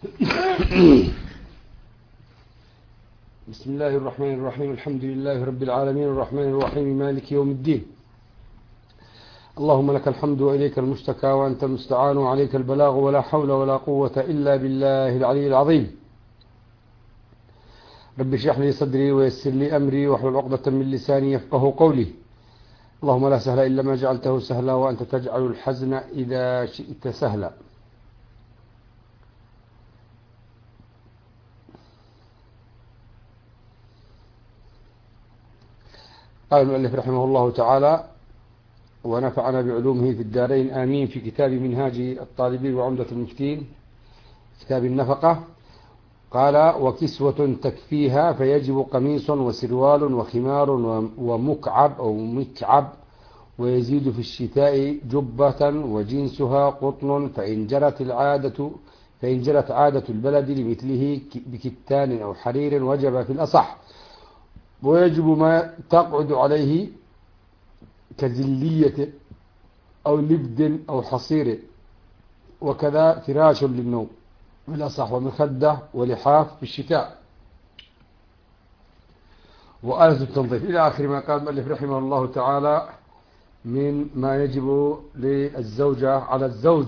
بسم الله الرحمن الرحيم. الحمد لله رب العالمين الرحمن الرحيم مالك يوم الدين. اللهم لك الحمد وإليك المشتكى وأنت المستعان وعليك البلاغ ولا حول ولا قوة إلا بالله العلي العظيم. رب اشرح لي صدري ويسر لي أمري واحلل عقدة من لساني يفقه قولي. اللهم لا سهل إلا ما جعلته سهلا وأنت تجعل الحزن إذا شئت سهلا. قال المؤلف رحمه الله تعالى ونفعنا بعلومه في الدارين آمين. في كتاب منهاج الطالبين وعمدة المفتين كتاب النفقة قال وكسوة تكفيها فيجب قميص وسروال وخمار ومكعب أو مكعب ويزيد في الشتاء جبة وجنسها قطن فإن جرت عادة البلد لمثله بكتان أو حرير وجب في الأصح. ويجب ما تقعد عليه كزلية أو لبد أو حصير وكذا فراش للنوم بالأصح ومخدة ولحاف في الشتاء وآلة التنظيف إلى آخر ما قال المؤلف رحمه الله تعالى من ما يجب للزوجة على الزوج.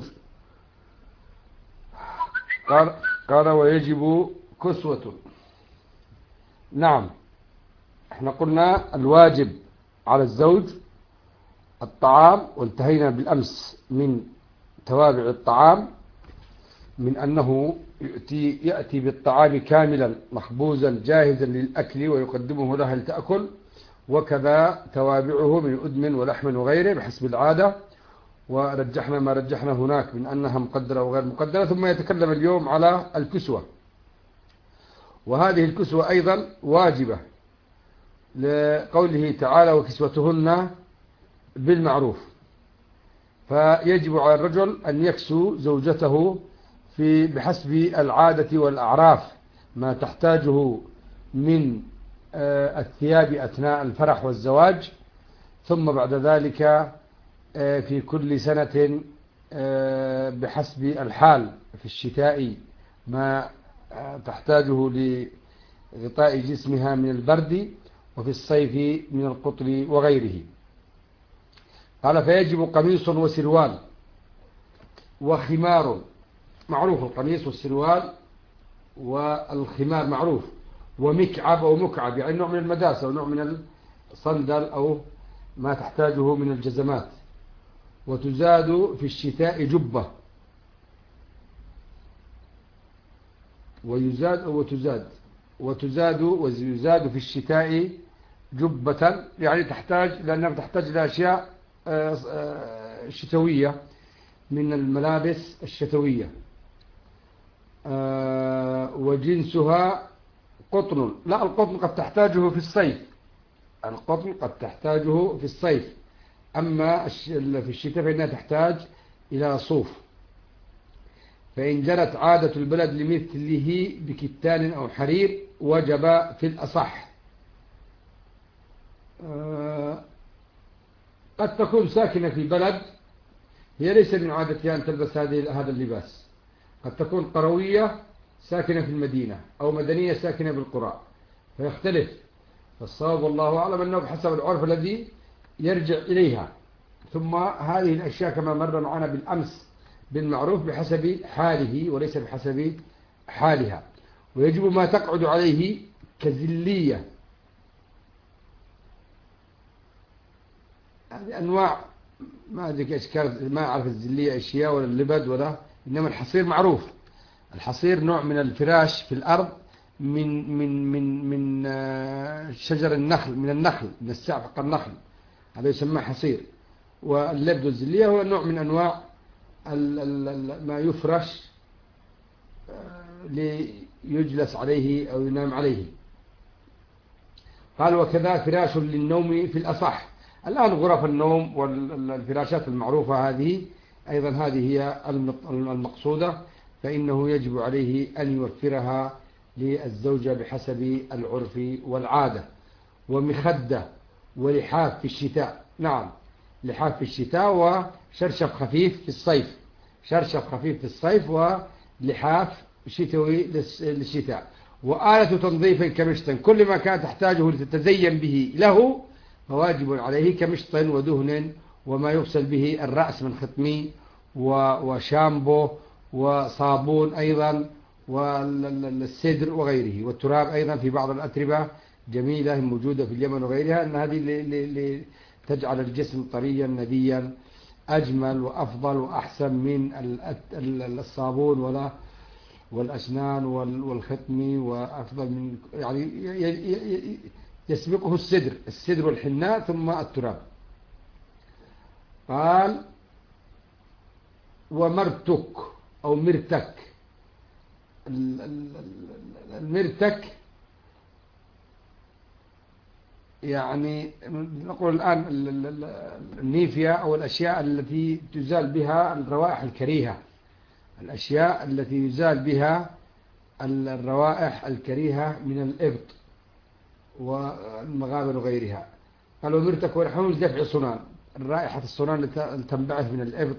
قال ويجب كسوة. نعم، احنا قلنا الواجب على الزوج الطعام، وانتهينا بالأمس من توابع الطعام من أنه يأتي بالطعام كاملا مخبوزا جاهزا للأكل ويقدمه لها لتأكل، وكذا توابعه من أدم ولحم وغيره بحسب العادة، ورجحنا ما رجحنا هناك من أنها مقدرة وغير مقدرة. ثم يتكلم اليوم على الكسوة، وهذه الكسوة أيضا واجبة لقوله تعالى وكسوتهن بالمعروف. فيجب على الرجل أن يكسو زوجته بحسب العادة والأعراف ما تحتاجه من الثياب أثناء الفرح والزواج، ثم بعد ذلك في كل سنة بحسب الحال. في الشتاء ما تحتاجه لغطاء جسمها من البرد، وفي الصيف من القطر وغيره. قال فيجب قميص وسروال وخمار. معروف القميص والسروال والخمار معروف. ومكعب أو مكعب يعني نوع من المداسة ونوع من الصندل أو ما تحتاجه من الجزمات. وتزاد في الشتاء جبة ويزاد في الشتاء جبة، يعني لأنها تحتاج إلى أشياء شتوية من الملابس الشتوية. وجنسها قطن. لا، القطن قد تحتاجه في الصيف. أما في الشتاء فإنها تحتاج إلى صوف. فإن جرت عادة البلد لمثله بكتان أو حرير وجب في الأصح. قد تكون ساكنة في بلد هي ليس من عادتها أن تلبس هذا اللباس. قد تكون قروية ساكنة في المدينة أو مدنية ساكنة بالقرى، فيختلف. فالصواب والله أعلم أنه بحسب العرف الذي يرجع إليها. ثم هذه الأشياء كما مر معنا بالأمس بالمعروف بحسب حاله وليس بحسب حالها. ويجب ما تقعد عليه كزلية. هذه أنواع ما أدري أشكال، ما أعرف الزلية أشياء ولا اللبد ولا، إنما الحصير معروف. الحصير نوع من الفراش في الأرض من شجر النخل، من السعف حق النخل، هذا يسمى حصير. واللبد والزلية هو نوع من أنواع ما يفرش ليجلس عليه أو ينام عليه. قال وكذا فراش للنوم في الأصح. الآن غرف النوم والفراشات المعروفة هذه أيضا هذه هي المقصودة، فإنه يجب عليه أن يوفرها للزوجة بحسب العرف والعادة. ومخدة ولحاف في الشتاء. نعم، لحاف في الشتاء وشرشف خفيف في الصيف. ولحاف شتوي للشتاء. وآلة تنظيف كمشط، كل ما كانت تحتاجه لتتزين به له فواجب عليه كمشط ودهن وما يغسل به الرأس من ختمي وشامبو وصابون أيضا والسدر وغيره، والتراب أيضا في بعض الأتربة جميلة موجودة في اليمن وغيرها، أن هذه تجعل الجسم طريا نديا أجمل وأفضل وأحسن من الصابون والأسنان والختم، وأفضل من يعني يسبقه السدر والحناء ثم التراب. قال ومرتك أو مرتك. المرتك يعني نقول الآن النيفيا أو الأشياء التي تزال بها الروائح الكريهة، الأشياء التي يزال بها الروائح الكريهة من الإبط والمغابر وغيرها. قالوا مرتك ورحمه دفع صنان، الرائحة الصنان اللي تنبعث من الإبط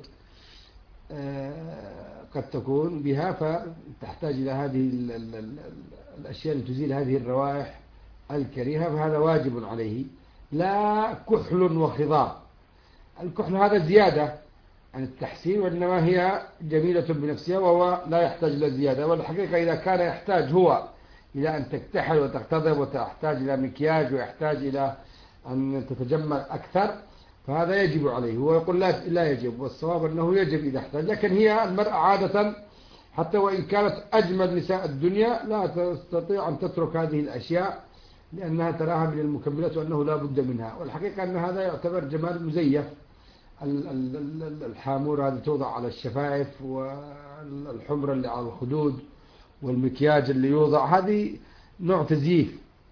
قد تكون بها، فتحتاج إلى هذه الأشياء اللي تزيل هذه الروائح الكريهة، فهذا واجب عليه. لا كحل وخضاب، الكحل هذا زيادة عن التحسين، وإنما هي جميلة بنفسها وهو لا يحتاج إلى زيادة. والحقيقة إذا كان يحتاج هو إلى أن تكتحل وتختضب وتحتاج إلى مكياج ويحتاج إلى أن تتجمل أكثر فهذا يجب عليه. هو يقول لا يجب، والصواب أنه يجب إذا احتاج. لكن هي المرأة عادة حتى وإن كانت أجمل نساء الدنيا لا تستطيع أن تترك هذه الأشياء لأنها تراها من المكملات وأنه لا بد منها. والحقيقة أن هذا يعتبر جمال مزيف. الحامورة هذه توضع على الشفائف، والحمرة اللي على الخدود، والمكياج اللي يوضع، هذه نوع تزييف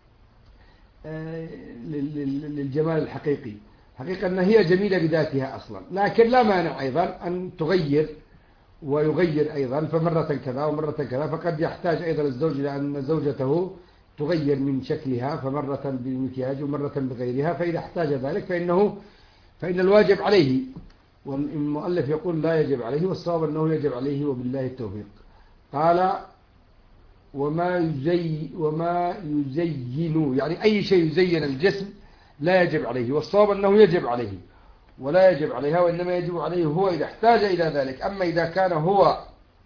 للجمال الحقيقي. حقيقة أنها هي جميلة بذاتها أصلا، لكن لا مانع أيضا أن تغير ويغير أيضا، فمرة كذا ومرة كذا. فقد يحتاج أيضا الزوج إلى أن زوجته تغير من شكلها، فمرة بالمكياج ومرة بغيرها. فإذا احتاج ذلك فإن الواجب عليه. والمؤلف يقول لا يجب عليه، والصواب أنه يجب عليه وبالله التوفيق. قال وما يزين، يعني أي شيء يزين الجسم لا يجب عليه، والصواب أنه يجب عليه ولا يجب عليها، وإنما يجب عليه هو إذا احتاج إلى ذلك. أما إذا كان هو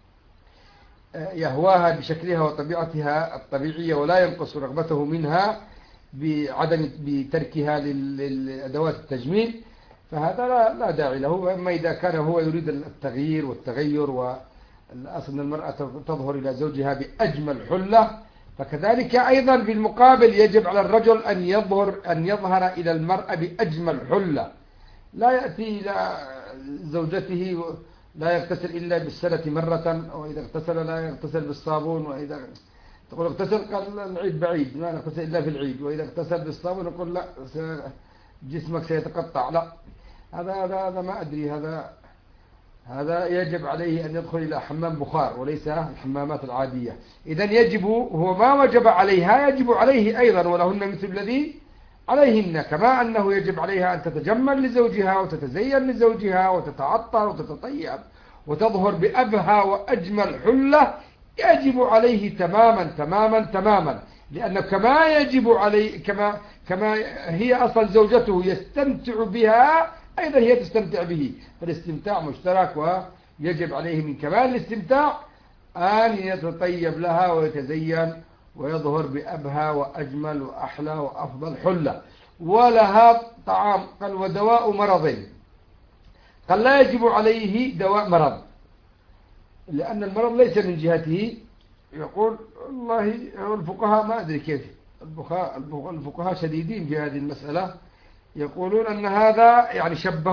يهواها بشكلها وطبيعتها الطبيعية ولا ينقص رغبته منها بتركها للأدوات التجميل فهذا لا داعي له. أما إذا كان هو يريد التغيير والتغير، والأصل أن المرأة تظهر إلى زوجها بأجمل حلة، فكذلك أيضا بالمقابل يجب على الرجل أن يظهر إلى المرأة بأجمل حلة. لا يأتي إلى زوجته لا يغتسل إلا بالسنة مرة، وإذا اغتسل لا يغتسل بالصابون، وإذا تقول اغتسل قال العيد بعيد لا نغتسل إلا في العيد، وإذا اغتسل بالصابون نقول لا جسمك سيتقطع. لا، هذا ما أدري. هذا يجب عليه أن يدخل إلى حمام بخار وليس الحمامات العادية. إذن يجب، هو ما وجب عليها يجب عليه أيضا، ولهن مثل الذي عليهن، كما أنه يجب عليها أن تتجمل لزوجها وتتزين لزوجها وتتعطر وتتطيب وتظهر بأبهى وأجمل حلة، يجب عليه تماما تماما تماما. لأنه كما يجب عليه كما هي أصل زوجته يستمتع بها أيضا هي تستمتع به، فالاستمتاع مشترك، ويجب عليه من كمال الاستمتاع أن يتطيب لها ويتزين ويظهر بأبهى وأجمل وأحلى وأفضل حلة. ولها طعام، قال ودواء مرض، قال لا يجب عليه دواء مرض، لأن المرض ليس من جهته. يقول والله الفقهاء ما أدري كيف، الفقهاء شديدين في هذه المسألة، يقولون أن هذا يعني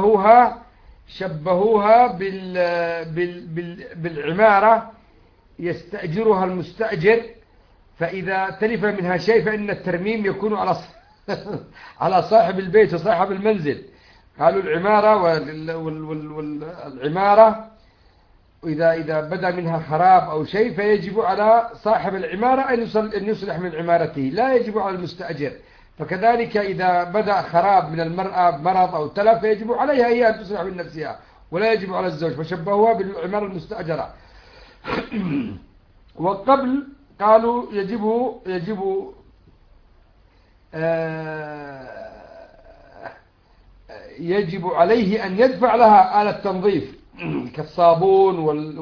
شبهوها بالعمارة يستأجرها المستأجر، فإذا تلف منها شيء فإن الترميم يكون على صاحب البيت وصاحب المنزل. قالوا العمارة والعمارة إذا بدأ منها خراب أو شيء فيجب على صاحب العمارة أن يصلح من عمارته، لا يجب على المستأجر. فكذلك إذا بدأ خراب من المرأة مرض أو تلف فيجب عليها هي أن تصلح من نفسها ولا يجب على الزوج، فشبهوها بالعمارة المستأجرة. وقبل قالوا يجب عليه أن يدفع لها آلة تنظيف كالصابون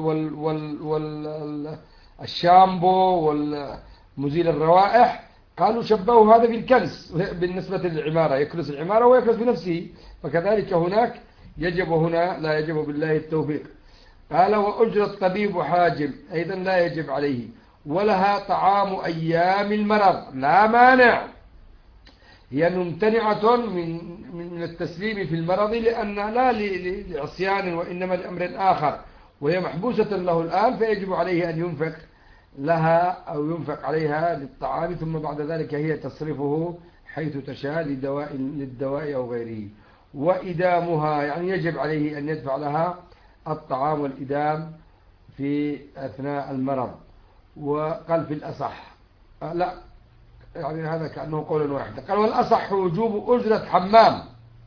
والشامبو والمزيل الروائح. قالوا شبهوا هذا بالكنس بالنسبة للعمارة، يكنس العمارة ويكنس بنفسه، فكذلك هناك يجب، هنا لا يجب بالله التوفيق. قال وأجرة طبيب وحاجم أيضا لا يجب عليه، ولها طعام أيام المرض لا مانع، هي ممتنعة من التسليم في المرض لأن لا لعصيان وإنما لأمر آخر، وهي محبوسة له الآن، فيجب عليه أن ينفق لها أو ينفق عليها للطعام، ثم بعد ذلك هي تصرفه حيث تشاء للدواء أو غيره. وإدامها يعني يجب عليه أن يدفع لها الطعام والإدام في أثناء المرض. وقال في الأصح لا، يعني هذا كأنه قول واحد. قال والأصح وجوب أجرة حمام.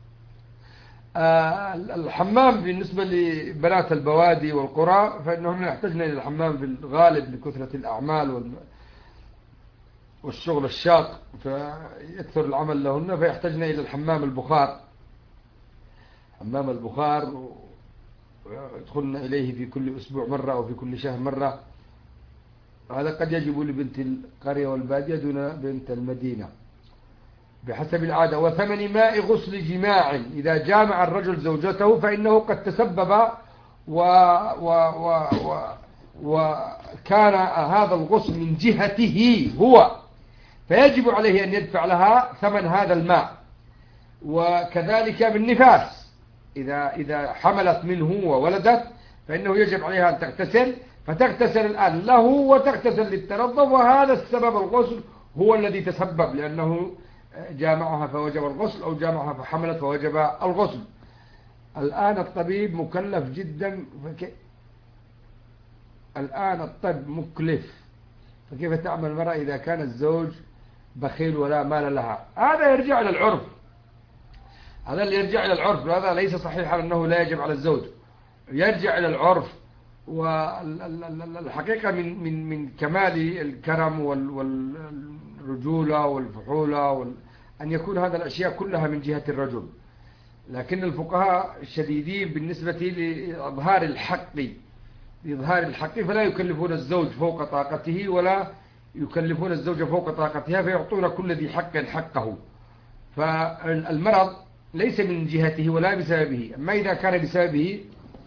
الحمام بالنسبة لبنات البوادي والقرى فإنهم يحتاجن إلى الحمام في الغالب لكثرة الأعمال والشغل الشاق، فيكثر العمل لهن، فيحتاجن إلى الحمام البخار، حمام البخار، ويدخلن إليه في كل أسبوع مرة أو في كل شهر مرة. هذا قد يجب لبنت القرية والبادية دون بنت المدينة بحسب العادة. وثمن ماء غسل جماع إذا جامع الرجل زوجته فإنه قد تسبب وكان هذا الغسل من جهته هو، فيجب عليه أن يدفع لها ثمن هذا الماء. وكذلك بالنفاس إذا حملت منه وولدت فإنه يجب عليها أن تغتسل، فتغتسل الآن له وتغتسل للتنظف، وهذا السبب الغسل هو الذي تسبب، لأنه جامعها فوجب الغسل أو جامعها فحملت فوجب الغسل. الآن الطبيب مكلف جدا، الآن الطب مكلف، فكيف تعمل المرأة إذا كان الزوج بخيل ولا مال لها؟ هذا يرجع إلى العرف، هذا اللي يرجع إلى العرف، وهذا ليس صحيحا أنه لا يجب على الزوج، يرجع إلى العرف. والحقيقة من كمال الكرم والرجولة والفحولة أن يكون هذا الأشياء كلها من جهة الرجل، لكن الفقهاء الشديدين بالنسبة لإظهار الحق فلا يكلفون الزوج فوق طاقته ولا يكلفون الزوجة فوق طاقتها، فيعطون كل ذي حق حقه. فالمرض ليس من جهته ولا بسببه، أما إذا كان بسببه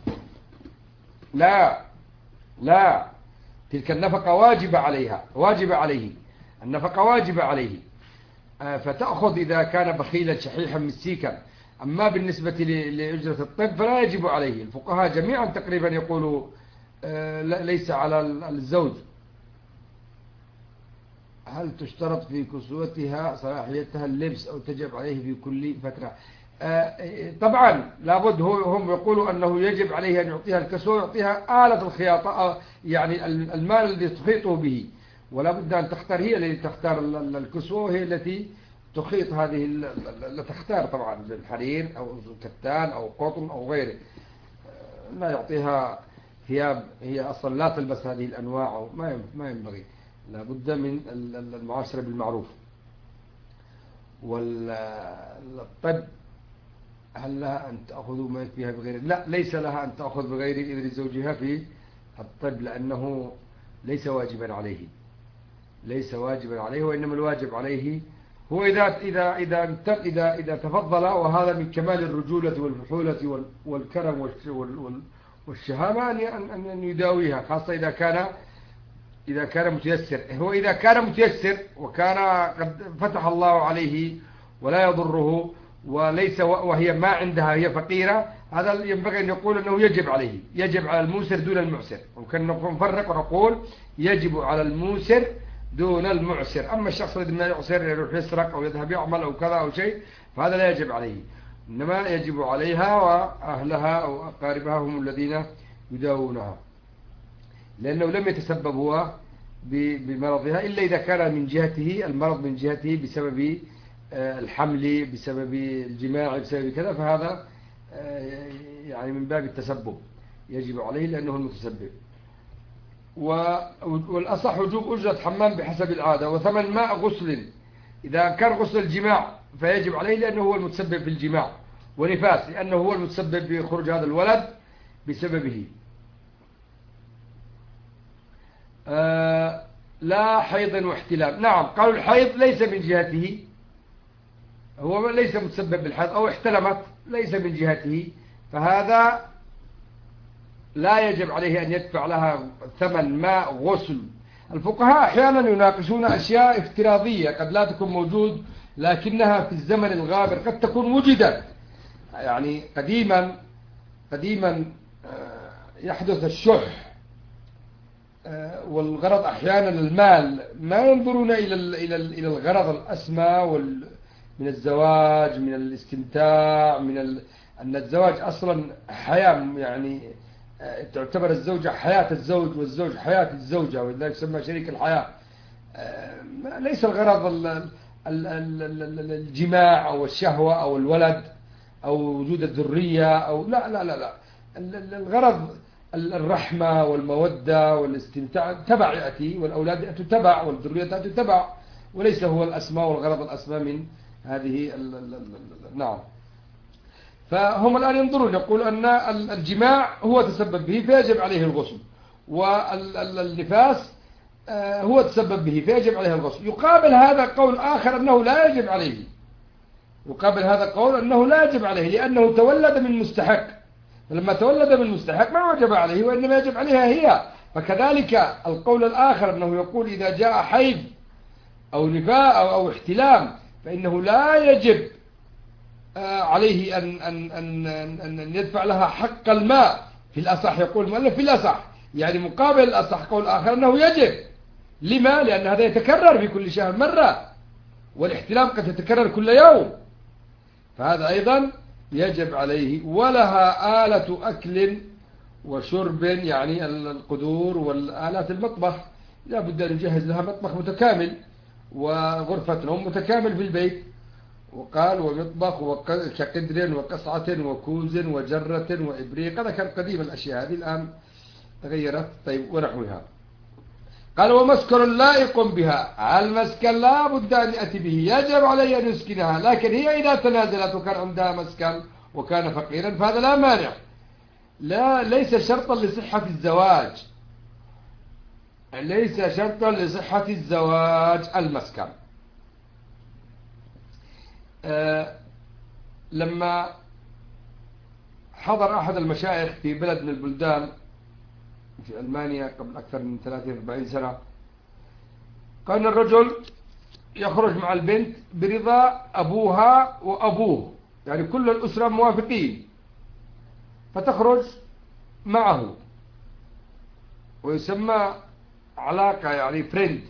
لا تلك النفقة واجبة عليه، النفقة واجبة عليه، فتأخذ إذا كان بخيلا شحيحا مسيكا. أما بالنسبة لأجرة الطب فلا يجب عليه. الفقهاء جميعا تقريبا يقولوا ليس على الزوج. هل تشترط في كسوتها صلاحيتها اللبس أو تجب عليه في كل فترة؟ طبعا لابد، هم يقولوا أنه يجب عليه أن يعطيها الكسوة، يعطيها آلة الخياطة، يعني المال الذي تخيطه به، ولا بد أن تختار، هي التي تختار الكسوة، وهي التي تخيط هذه تختار طبعا بالحرير أو كتان أو قطن أو غيره. لا يعطيها ثياب هي أصلا لا تلبس هذه الأنواع، ما ينبغي، لا بد من المعاشرة بالمعروف. والطب هل لها أن تأخذ ما يكفيها بغير؟ لا، ليس لها أن تأخذ بغير إذن زوجها في الطب، لأنه ليس واجبا عليه، وإنما الواجب عليه هو إذا تفضل، وهذا من كمال الرجولة والفحولة والكرم والشهامة أن يداويها، خاصة إذا كان متيسر. هو إذا كان متيسر وكان قد فتح الله عليه ولا يضره وهي ما عندها، هي فقيرة، هذا ينبغي أن يقول أنه يجب على الموسر دون المعسر. ممكن نفرق ونقول يجب على الموسر دون المعسر. أما الشخص الذي ما يعسر يروح يسرق أو يذهب يعمل أو كذا أو شيء، فهذا لا يجب عليه، إنما يجب عليها وأهلها أو أقاربها هم الذين يداوونها، لأنه لم يتسبب هو بمرضها إلا إذا كان من جهته المرض، من جهته بسبب الحمل، بسبب الجماع، بسبب كذا، فهذا يعني من باب التسبب يجب عليه لأنه المتسبب. والأصح وجوب أجرة حمام بحسب العادة، وثمن ماء غسل إذا كان غسل الجماع فيجب عليه لأنه هو المتسبب في الجماع، ونفاس لأنه هو المتسبب بخروج هذا الولد بسببه. لا حيض واحتلام. نعم، قالوا الحيض ليس من جهته، هو ليس متسبب بالحيض، أو احتلمت ليس من جهته، فهذا لا يجب عليه أن يدفع لها ثمن ماء غسل. الفقهاء أحيانا يناقشون أشياء افتراضية قد لا تكون موجود، لكنها في الزمن الغابر قد تكون وجدت. يعني قديما يحدث الشح، والغرض أحيانا المال، ما ينظرون إلى الغرض الأسمى من الزواج، من الاستمتاع، أن الزواج أصلا حياة، يعني تعتبر الزوجة حياة الزوج والزوج حياة الزوجة، ولذلك يسمى شريك الحياة. ليس الغرض الجماع أو الشهوة أو الولد أو وجود الذرية أو لا لا لا لا، الغرض الرحمة والمودة والاستمتاع، تبع يأتي، والأولاد يأتوا تبع، والذرية تأتي تبع، وليس هو الأسمى والغرض الأسمى من هذه نعم. فهم الآن ينظرون، يقول أن الجماع هو تسبب به فيجب عليه الغسل، والنفاس هو تسبب به فيجب عليه الغسل. يقابل هذا قول آخر أنه لا يجب عليه، يقابل هذا قول أنه لا يجب عليه لأنه تولد من مستحق، فلما تولد من مستحق ما وجب عليه وإنما يجب عليها هي. فكذلك القول الآخر أنه يقول إذا جاء حيض أو نفاء أو احتلام فإنه لا يجب عليه أن يدفع لها حق الماء. في الأصح يقول المؤلف في الأصح، يعني مقابل الأصح قول آخر أنه يجب. لما؟ لأن هذا يتكرر في كل شهر مرة، والاحتلام قد يتكرر كل يوم، فهذا أيضا يجب عليه. ولها آلة أكل وشرب، يعني القدور والآلات المطبخ، لا بد أن نجهز لها مطبخ متكامل وغرفة نوم متكامل في البيت. وقال ومطبخ وكقدر وقصعة وكوز وجرة وإبريق، هذا كان قديم الأشياء هذه الآن تغيرت. طيب ونحوها. قال ومسكن لائق بها، المسكن لا بد أن يأتي به، يجب عليه أن يسكنها، لكن هي إذا تنازلت وكان عندها مسكن وكان فقيرا فهذا لا مانع، ليس شرطا لصحة الزواج، ليس شرطا لصحة الزواج المسكن. لما حضر أحد المشايخ في بلد من البلدان في ألمانيا قبل أكثر من 30-40 سنة، كان الرجل يخرج مع البنت برضا أبوها وأبوه، يعني كل الأسرة موافقين، فتخرج معه، ويسمى علاقة، يعني فريند،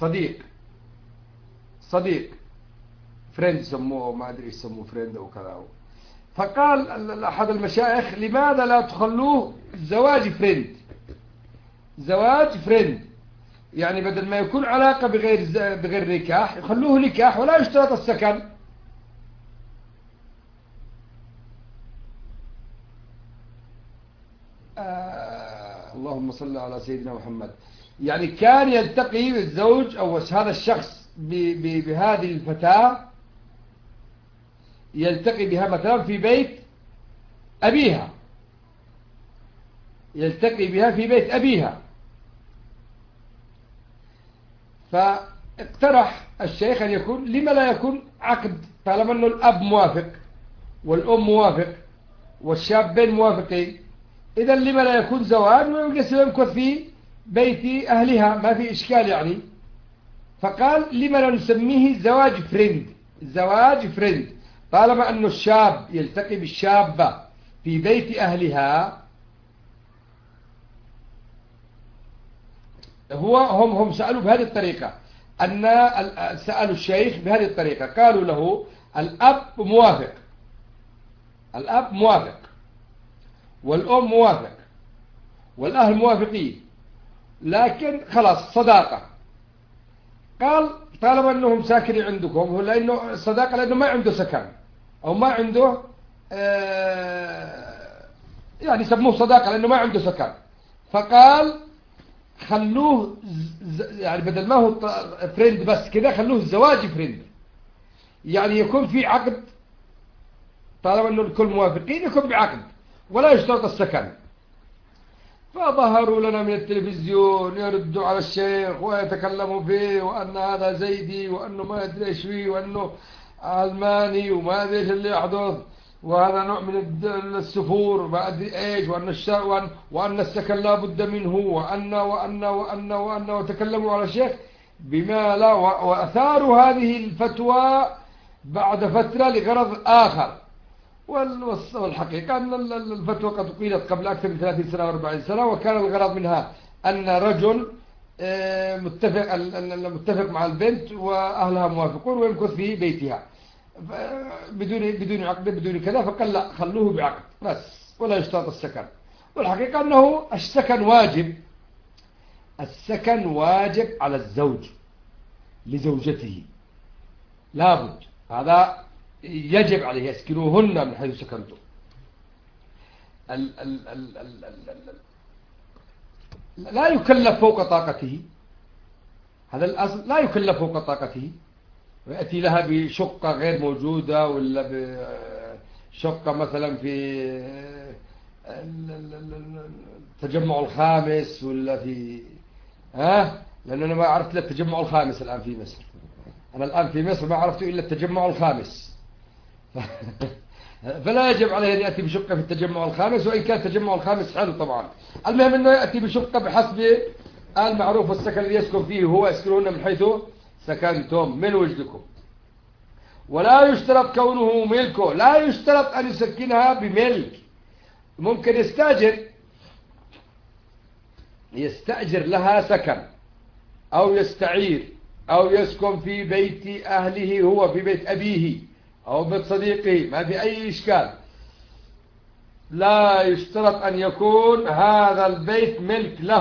صديق فريند سموه، ما أدري يسموه فريند أو كذا. فقال أحد المشايخ لماذا لا تخلوه زواج فريند، يعني بدل ما يكون علاقة بغير نكاح يخلوه نكاح ولا يشترط السكن. اللهم صل على سيدنا محمد. يعني كان يلتقي الزوج أو هذا الشخص بهذه الفتاة، يلتقي بها مثلا في بيت أبيها، يلتقي بها في بيت أبيها. فاقترح الشيخ أن يكون، لما لا يكون عقد، طالما أنه الأب موافق والأم موافق والشابين موافقين، إذا لما لا يكون زواج ويمكث في بيت أهلها، ما في إشكال يعني. فقال لما لا نسميه زواج فريند، طالما أن الشاب يلتقي بالشابة في بيت أهلها. هم سألوا بهذه الطريقة، سألوا الشيخ بهذه الطريقة، قالوا له الأب موافق والأم موافق والأهل موافقين، لكن خلاص صداقة. قال طالما أنهم ساكنين عندكم، هو لأنه صداقة، لأنه ما عنده سكن أو ما عنده يعني سموه صداقة لأنه ما عنده سكن. فقال خلوه يعني بدل ما هو فريند بس كده، خلوه الزواج فريند، يعني يكون في عقد، طالما أنه الكل موافقين يكون بعقد ولا يشترط السكن. فظهروا لنا من التلفزيون يردوا على الشيخ ويتكلموا فيه، وأن هذا زيدي، وأنه ما أدري إيش فيه، وأنه علماني، وما أدري إيش اللي يحدث، وهذا نوع من السفور، ما أدري إيش، وأن السكن لا بد منه، وأن وتكلموا على الشيخ بما لا، وأثاروا هذه الفتوى بعد فترة لغرض آخر. والحقيقة أن الفتوى قد قيلت قبل أكثر من 30 سنة و40 سنة، وكان الغرض منها أن رجل متفق مع البنت وأهلها موافقون ويمكث في بيتها بدون عقد بدون كذا، فقال لا خلوه بعقد بس ولا يشترط السكن. والحقيقة أنه السكن واجب، السكن واجب على الزوج لزوجته، لابد، هذا يجب عليه يسكنوهن من حيث سكنتم. لا يكلف فوق طاقته، هذا الأصل، لا يكلف فوق طاقته، ويأتي لها بشقة غير موجودة، ولا بشقة مثلا في التجمع الخامس، ولا في لأنه أنا ما عرفت إلا التجمع الخامس الآن في مصر، أنا الآن في مصر ما عرفت إلا التجمع الخامس فلا يجب عليه أن يأتي بشقة في التجمع الخامس، وإن كان التجمع الخامس حلو طبعا. المهم أنه يأتي بشقة بحسب المعروف والسكن الذي يسكن فيه هو، يسكنون من حيث سكنتم من وجدكم. ولا يشترط كونه ملكه، لا يشترط أن يسكنها بملك، ممكن يستأجر لها سكن، أو يستعير، أو يسكن في بيت أهله، هو في بيت أبيه أو بيت صديقه، ما في أي إشكال. لا يشترط أن يكون هذا البيت ملك له،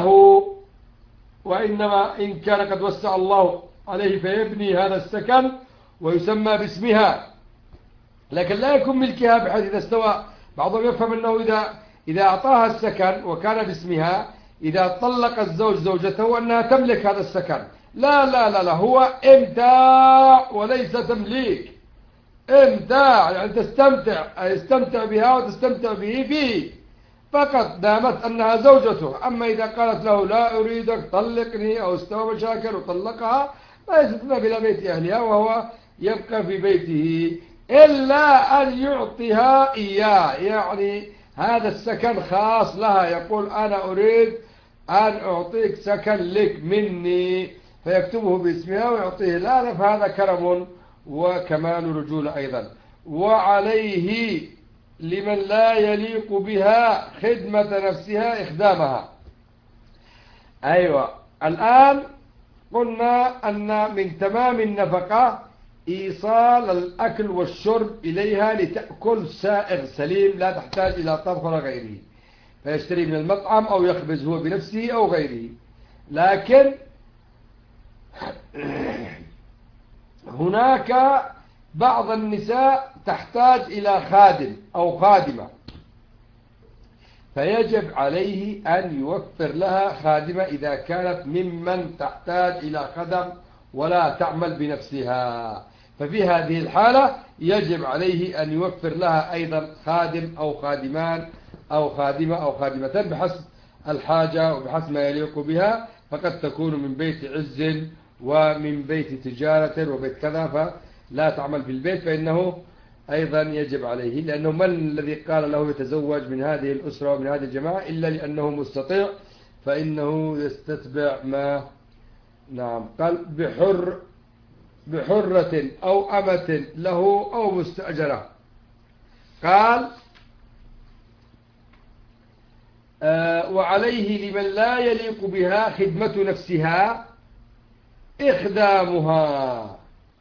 وإنما إن كان قد وسع الله عليه فيبني هذا السكن ويسمى باسمها، لكن لا يكون ملكها، بحيث إذا استوى، بعضهم يفهم أنه إذا أعطاها السكن وكان باسمها، إذا طلق الزوج زوجته أنها تملك هذا السكن. لا لا لا لا، هو امتاع وليس تمليك. امتاع يعني يستمتع بها وتستمتع به فيه فقط، دامت أنها زوجته. أما إذا قالت له لا أريدك طلقني، أو استوى مشاكل وطلقها، فيستثنى إلى بيت أهلها وهو يبقى في بيته، إلا أن يعطيها إياه، يعني هذا السكن خاص لها، يقول أنا أريد أن أعطيك سكن لك مني، فيكتبه باسمها ويعطيه. لا، فهذا كرم وكمال رجولة أيضا. وعليه لمن لا يليق بها خدمة نفسها إخدامها. أيوة، الآن قلنا أن من تمام النفقة إيصال الأكل والشرب إليها لتأكل سائغ سليم، لا تحتاج إلى طبخ ولا غيره، فيشتري من المطعم أو يخبز هو بنفسه أو غيره. لكن هناك بعض النساء تحتاج إلى خادم أو خادمة، فيجب عليه أن يوفر لها خادمة إذا كانت ممن تحتاج إلى خدم ولا تعمل بنفسها. ففي هذه الحالة يجب عليه أن يوفر لها أيضا خادم أو خادمان أو خادمة أو خادمتان بحسب الحاجة وبحسب ما يليق بها. فقد تكون من بيت عز ومن بيت تجارة وبيت كذا، فلا تعمل في البيت، فإنه أيضا يجب عليه، لأنه من الذي قال له يتزوج من هذه الأسرة ومن هذه الجماعة إلا لأنه مستطيع، فإنه يستتبع ما قال بحرة أو أمة له أو مستأجرة. قال وعليه لمن لا يليق بها خدمة نفسها إخدامها،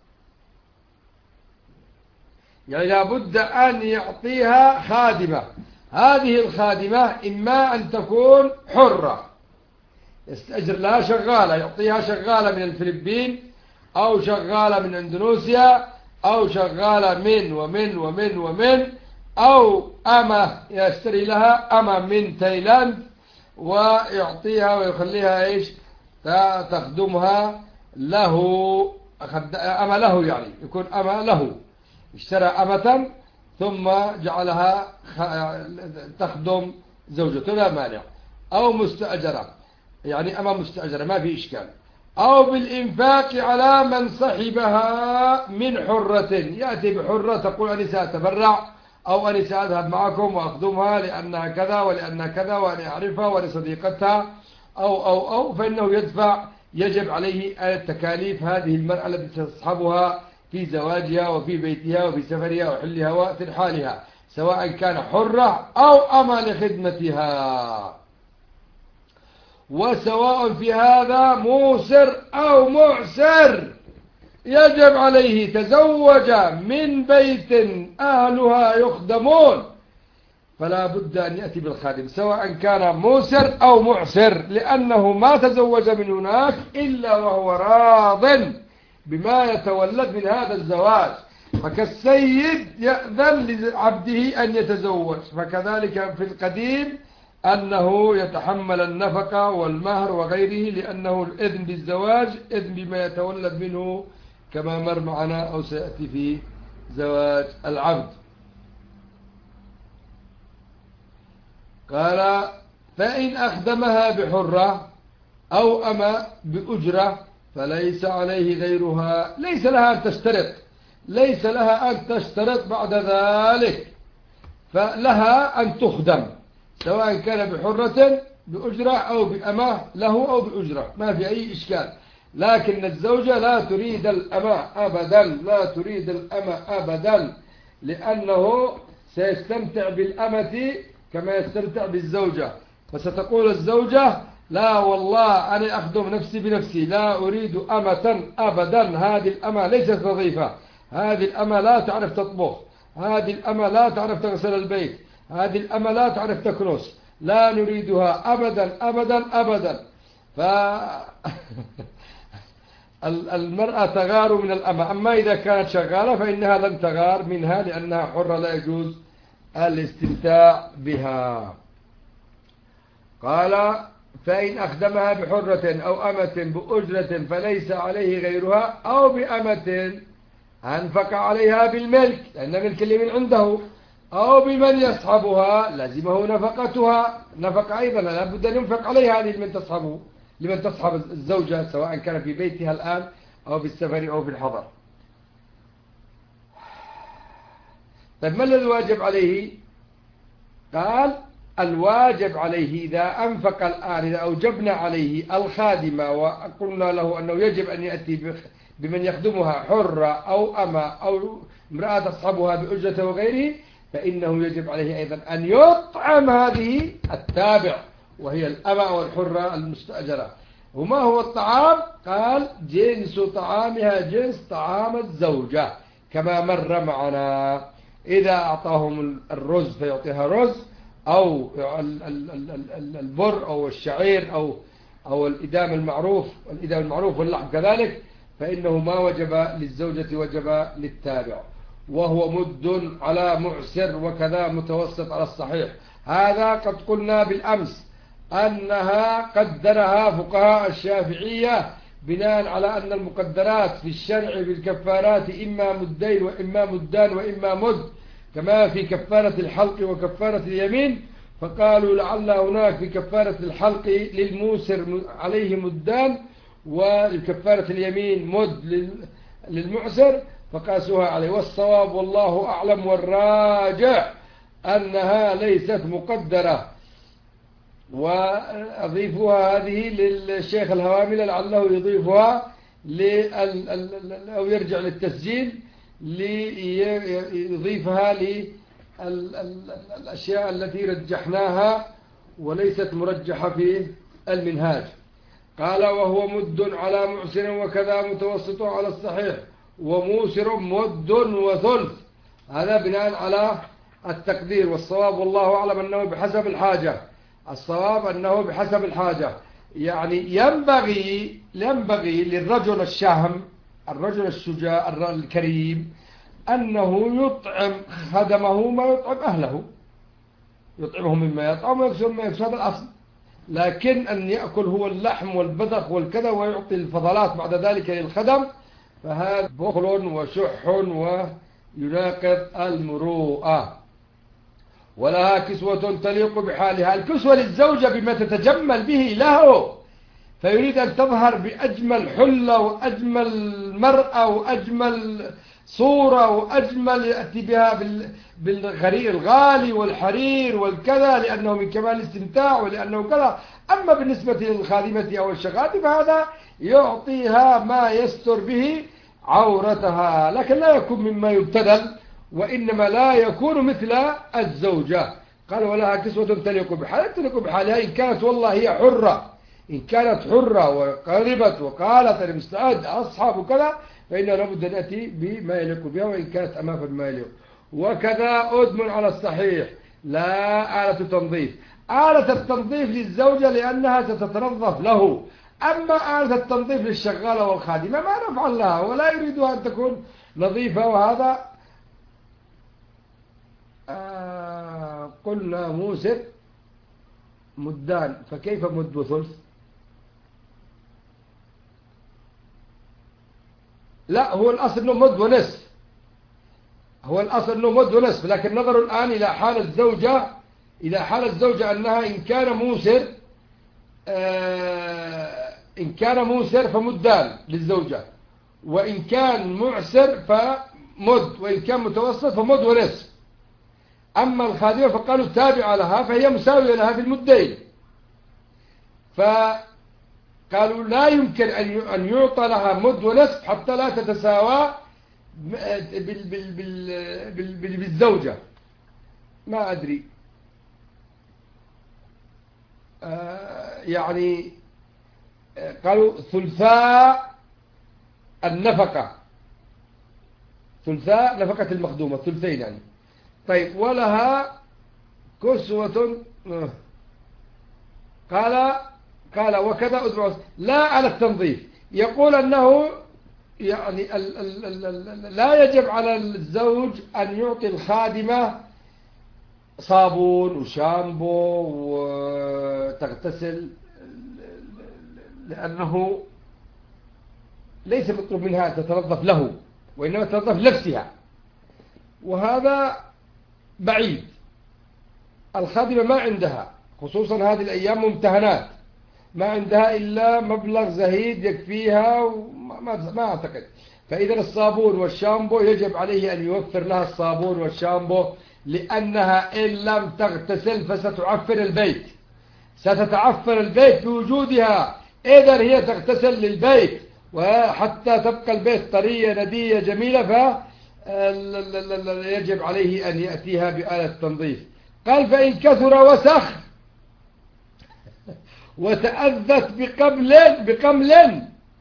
يعني لابد أن يعطيها خادمة. هذه الخادمة إما أن تكون حرة، يستأجر لها شغالة، يعطيها شغالة من الفلبين أو شغالة من اندونيسيا أو شغالة من ومن ومن ومن، أو أمة يشتري لها أمة من تايلاند ويعطيها ويخليها إيش تخدمها له، أما له يعني يكون أما له، اشترى أمة ثم جعلها تخدم زوجته لا مانع، أو مستأجرة يعني أما مستأجرة ما في إشكال، أو بالإنفاق على من صحبها من حرة، يأتي بحرة تقول أنا سأتبرع أو أنا سأذهب معكم وأخدمها لأنها كذا ولأنها كذا وأنا أعرفها وأنا صديقتها أو فإنه يجب عليه التكاليف هذه المرأة التي تصحبها في زواجها وفي بيتها وفي سفرها وحلها وترحالها، سواء كان حرة أو أما لخدمتها. وسواء في هذا موسر أو معسر، يجب عليه تزوج من بيت أهلها يخدمون، فلا بد أن يأتي بالخادم سواء كان موسر أو معسر، لأنه ما تزوج من هناك إلا وهو راض بما يتولد من هذا الزواج، فكالسيد يأذن لعبده أن يتزوج، فكذلك في القديم أنه يتحمل النفقة والمهر وغيره، لأنه الإذن بالزواج إذن بما يتولد منه كما مر معنا أو سيأتي في زواج العبد. قال فإن أخدمها بحرة أو أما بأجرة فليس عليه غيرها، ليس لها أن تشترط بعد ذلك، فلها أن تخدم سواء كان بحرة بأجرة أو بأمة له أو بأجرة، ما في أي إشكال، لكن الزوجة لا تريد الأمة أبدا، لأنه سيستمتع بالأمة كما يستمتع بالزوجة، فستقول الزوجة لا والله أنا أخدم نفسي بنفسي، لا أريد أمة أبدا، هذه الأمة ليست نظيفة، هذه الأمة لا تعرف تطبخ، هذه الأمة لا تعرف تغسل البيت، هذه الأمة لا تعرف تكنس، لا نريدها أبدا. المرأة تغار من الأمة، أما إذا كانت شغالة فإنها لن تغار منها لأنها حرة لا يجوز الاستمتاع بها. قال فإن أخدمها بحرة أو أمة بأجرة فليس عليه غيرها، أو بأمة أنفق عليها بالملك لأن ملك اللي من عنده، أو بمن يصحبها لزمه نفقتها، نفق أيضا لا بد أن ينفق عليها هذه لمن تصحب الزوجة سواء كان في بيتها الآن أو في السفر أو في الحضر. طيب ما الذي واجب عليه؟ قال الواجب عليه إذا أنفق الآن، إذا أوجبنا عليه الخادمة وقلنا له أنه يجب أن يأتي بمن يخدمها حرة أو أما أو امرأة تصحبها بأجرة وغيره، فإنه يجب عليه أيضا أن يطعم هذه التابع وهي الأمة والحرة المستأجرة. وما هو الطعام؟ قال جنس طعامها جنس طعام الزوجة كما مر معنا، إذا أعطاهم الرز فيعطيها رز، أو البر أو الشعير أو الإدام المعروف واللحم كذلك، فإنه ما وجب للزوجة وجب للتابع، وهو مد على معسر وكذا متوسط على الصحيح. هذا قد قلنا بالأمس أنها قدرها فقهاء الشافعية بناء على أن المقدرات في الشرع بالكفارات إما مدين وإما مدان وإما مد، كما في كفارة الحلق وكفارة اليمين، فقالوا لعل هناك في كفارة الحلق للموسر عليه مدان والكفارة اليمين مد للمعسر فقاسوها عليه. والصواب والله أعلم والراجع أنها ليست مقدرة. وأضيفها هذه للشيخ الهوامل لعله يضيفها أو يرجع للتسجيل ليضيفها للأشياء التي رجحناها وليست مرجحة في المنهاج. قال وهو مد على معسر وكذا متوسط على الصحيح، وموسر مد وثلث، هذا بناء على التقدير. والصواب والله أعلم أنه بحسب الحاجة، الصواب أنه بحسب الحاجة، يعني ينبغي للرجل الشهم الرجل الشجاع الكريم أنه يطعم خدمه ما يطعم أهله، يطعمه مما يطعم ويكسر ما يكسر، هذا الأصل. لكن أن يأكل هو اللحم والبذخ والكذا ويعطي الفضلات بعد ذلك للخدم، فهذا بخل وشح ويناقض المروءة. ولها كسوة تليق بحالها. الكسوة للزوجة بما تتجمل به له، فيريد أن تظهر بأجمل حلة وأجمل مرأة وأجمل صورة وأجمل، يأتي بها بالغرير الغالي والحرير والكذا، لأنه من كمال الاستمتاع ولأنه كذا. أما بالنسبة للخادمة أو الشغالة فهذا يعطيها ما يستر به عورتها، لكن لا يكون مما يبتذل، وإنما لا يكون مثل الزوجة. قال ولها كسوة تليق بحالها. تليق بحالها إن كانت والله هي حرة، إن كانت حرة وقربت وقالت أنا مستعد أصحاب وكذا، فإنها لابد أن نأتي بما يليق بها، وإن كانت أمام بما يليق. وكذا أدم على الصحيح لا آلة تنظيف. آلة التنظيف للزوجة لأنها ستتنظف له، أما آلة التنظيف للشغالة والخادمة ما نفعل لها ولا يريدها أن تكون نظيفة. وهذا قلنا موسر مدان، فكيف مد وثلث؟ لا، هو الأصل أنه مد ونصف، هو الأصل أنه مد ونصف، لكن نظر الآن إلى حال الزوجة، إلى حال الزوجة أنها إن كان موسر فمدان للزوجة، وإن كان معسر فمد، وإن كان متوسط فمد ونصف. أما الخادمة فقالوا تابعة لها فهي مساوية لها في المدين، فقالوا لا يمكن أن يعطى لها مد ونصف حتى لا تتساوى بالزوجة. ما أدري يعني قالوا ثلثاء النفقة، ثلثاء نفقة المخدومة، ثلثين يعني. طيب ولها كسوة، قال وكذا أدعو لا على التنظيف. يقول أنه يعني لا يجب على الزوج أن يعطي الخادمة صابون وشامبو وتغتسل، لأنه ليس مطلوب منها أن تتنظف له، وإنما تتنظف نفسها، وهذا بعيد. الخادمة ما عندها، خصوصا هذه الأيام ممتهنات، ما عندها إلا مبلغ زهيد يكفيها، ما أعتقد. فإذا الصابون والشامبو يجب عليه أن يوفر لها الصابون والشامبو، لأنها إن لم تغتسل فستعفر البيت، ستتعفر البيت بوجودها. إذا هي تغتسل للبيت وحتى تبقى البيت طرية ندية جميلة، فيجب عليه أن يأتيها بآلة تنظيف. قال فإن كثر وسخ وتأذت بقمل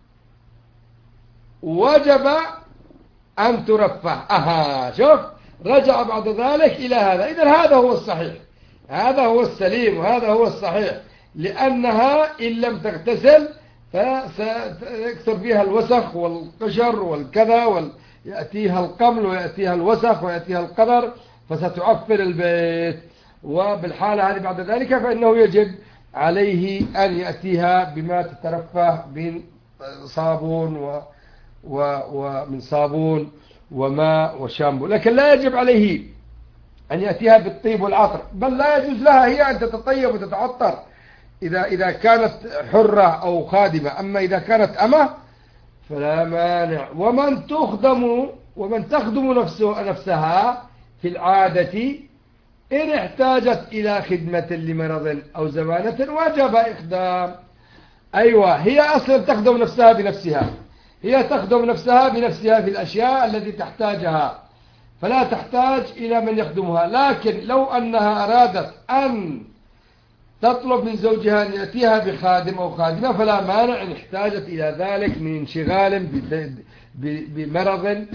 وجب أن ترفه. شوف، رجع بعد ذلك إلى هذا. إذن هذا هو الصحيح، هذا هو السليم، وهذا هو الصحيح، لأنها إن لم تغتسل فسيكثر بها الوسخ والقشر والكذا، يأتيها القمل ويأتيها الوسخ ويأتيها القدر، فستعفر البيت. وبالحالة هذه بعد ذلك فإنه يجب عليه أن يأتيها بما تترفه من صابون ومن صابون وماء وشامبو، لكن لا يجب عليه أن يأتيها بالطيب والعطر، بل لا يجوز لها هي أن تتطيب وتتعطر إذا كانت حرة أو خادمة. أما إذا كانت أمة فلا مانع. ومن تخدم نفسها في العادة إن احتاجت إلى خدمة لمرض أو زمانة وجب إخدام. أيوة، هي أصلا تخدم نفسها بنفسها، هي تخدم نفسها بنفسها في الأشياء التي تحتاجها، فلا تحتاج إلى من يخدمها. لكن لو أنها أرادت أن تطلب من زوجها أن يأتيها بخادم أو خادمة فلا مانع إن احتاجت إلى ذلك من انشغال بمرض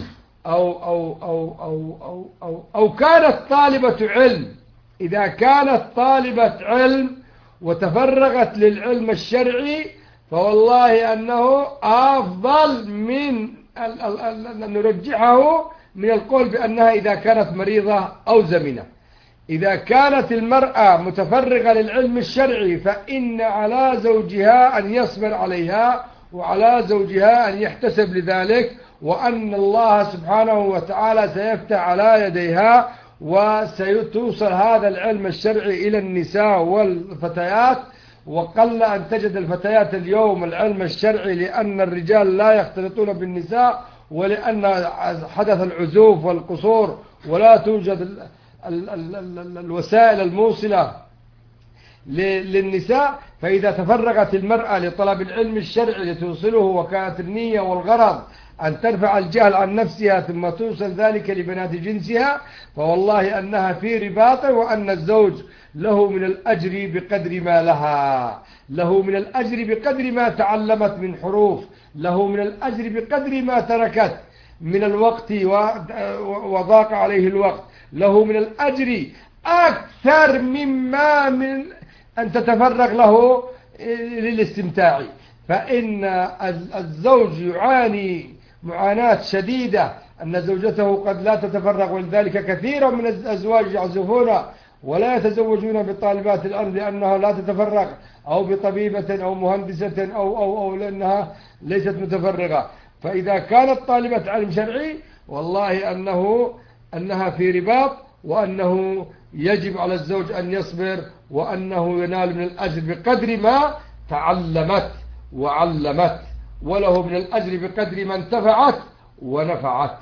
أو كانت طالبة علم. إذا كانت طالبة علم وتفرغت للعلم الشرعي فوالله أنه أفضل من أن نرجحه من القول بأنها إذا كانت مريضة أو زمنة. إذا كانت المرأة متفرغة للعلم الشرعي فإن على زوجها أن يصبر عليها، وعلى زوجها أن يحتسب لذلك، وأن الله سبحانه وتعالى سيفتح على يديها، وسيتوصل هذا العلم الشرعي إلى النساء والفتيات. وقل أن تجد الفتيات اليوم العلم الشرعي، لأن الرجال لا يختلطون بالنساء، ولأن حدث العزوف والقصور، ولا توجد الوسائل الموصلة للنساء. فإذا تفرغت المرأة لطلب العلم الشرعي لتوصله، وكانت النية والغرض أن ترفع الجهل عن نفسها ثم توصل ذلك لبنات جنسها، فوالله أنها في رباط، وأن الزوج له من الأجر بقدر ما لها، له من الأجر بقدر ما تعلمت من حروف، له من الأجر بقدر ما تركت من الوقت وضاق عليه الوقت، له من الأجر أكثر مما من أن تتفرغ له للاستمتاع. فإن الزوج يعاني معاناة شديدة أن زوجته قد لا تتفرغ، ولذلك كثيرا من الأزواج يعزفون ولا يتزوجون بطالبات الأرض لأنها لا تتفرغ، أو بطبيبة أو مهندسة أو لأنها ليست متفرغة. فإذا كانت طالبة علم شرعي والله أنها في رباط، وأنه يجب على الزوج أن يصبر، وأنه ينال من الأجر بقدر ما تعلمت وعلمت، وله من الأجر بقدر ما انتفعت ونفعت.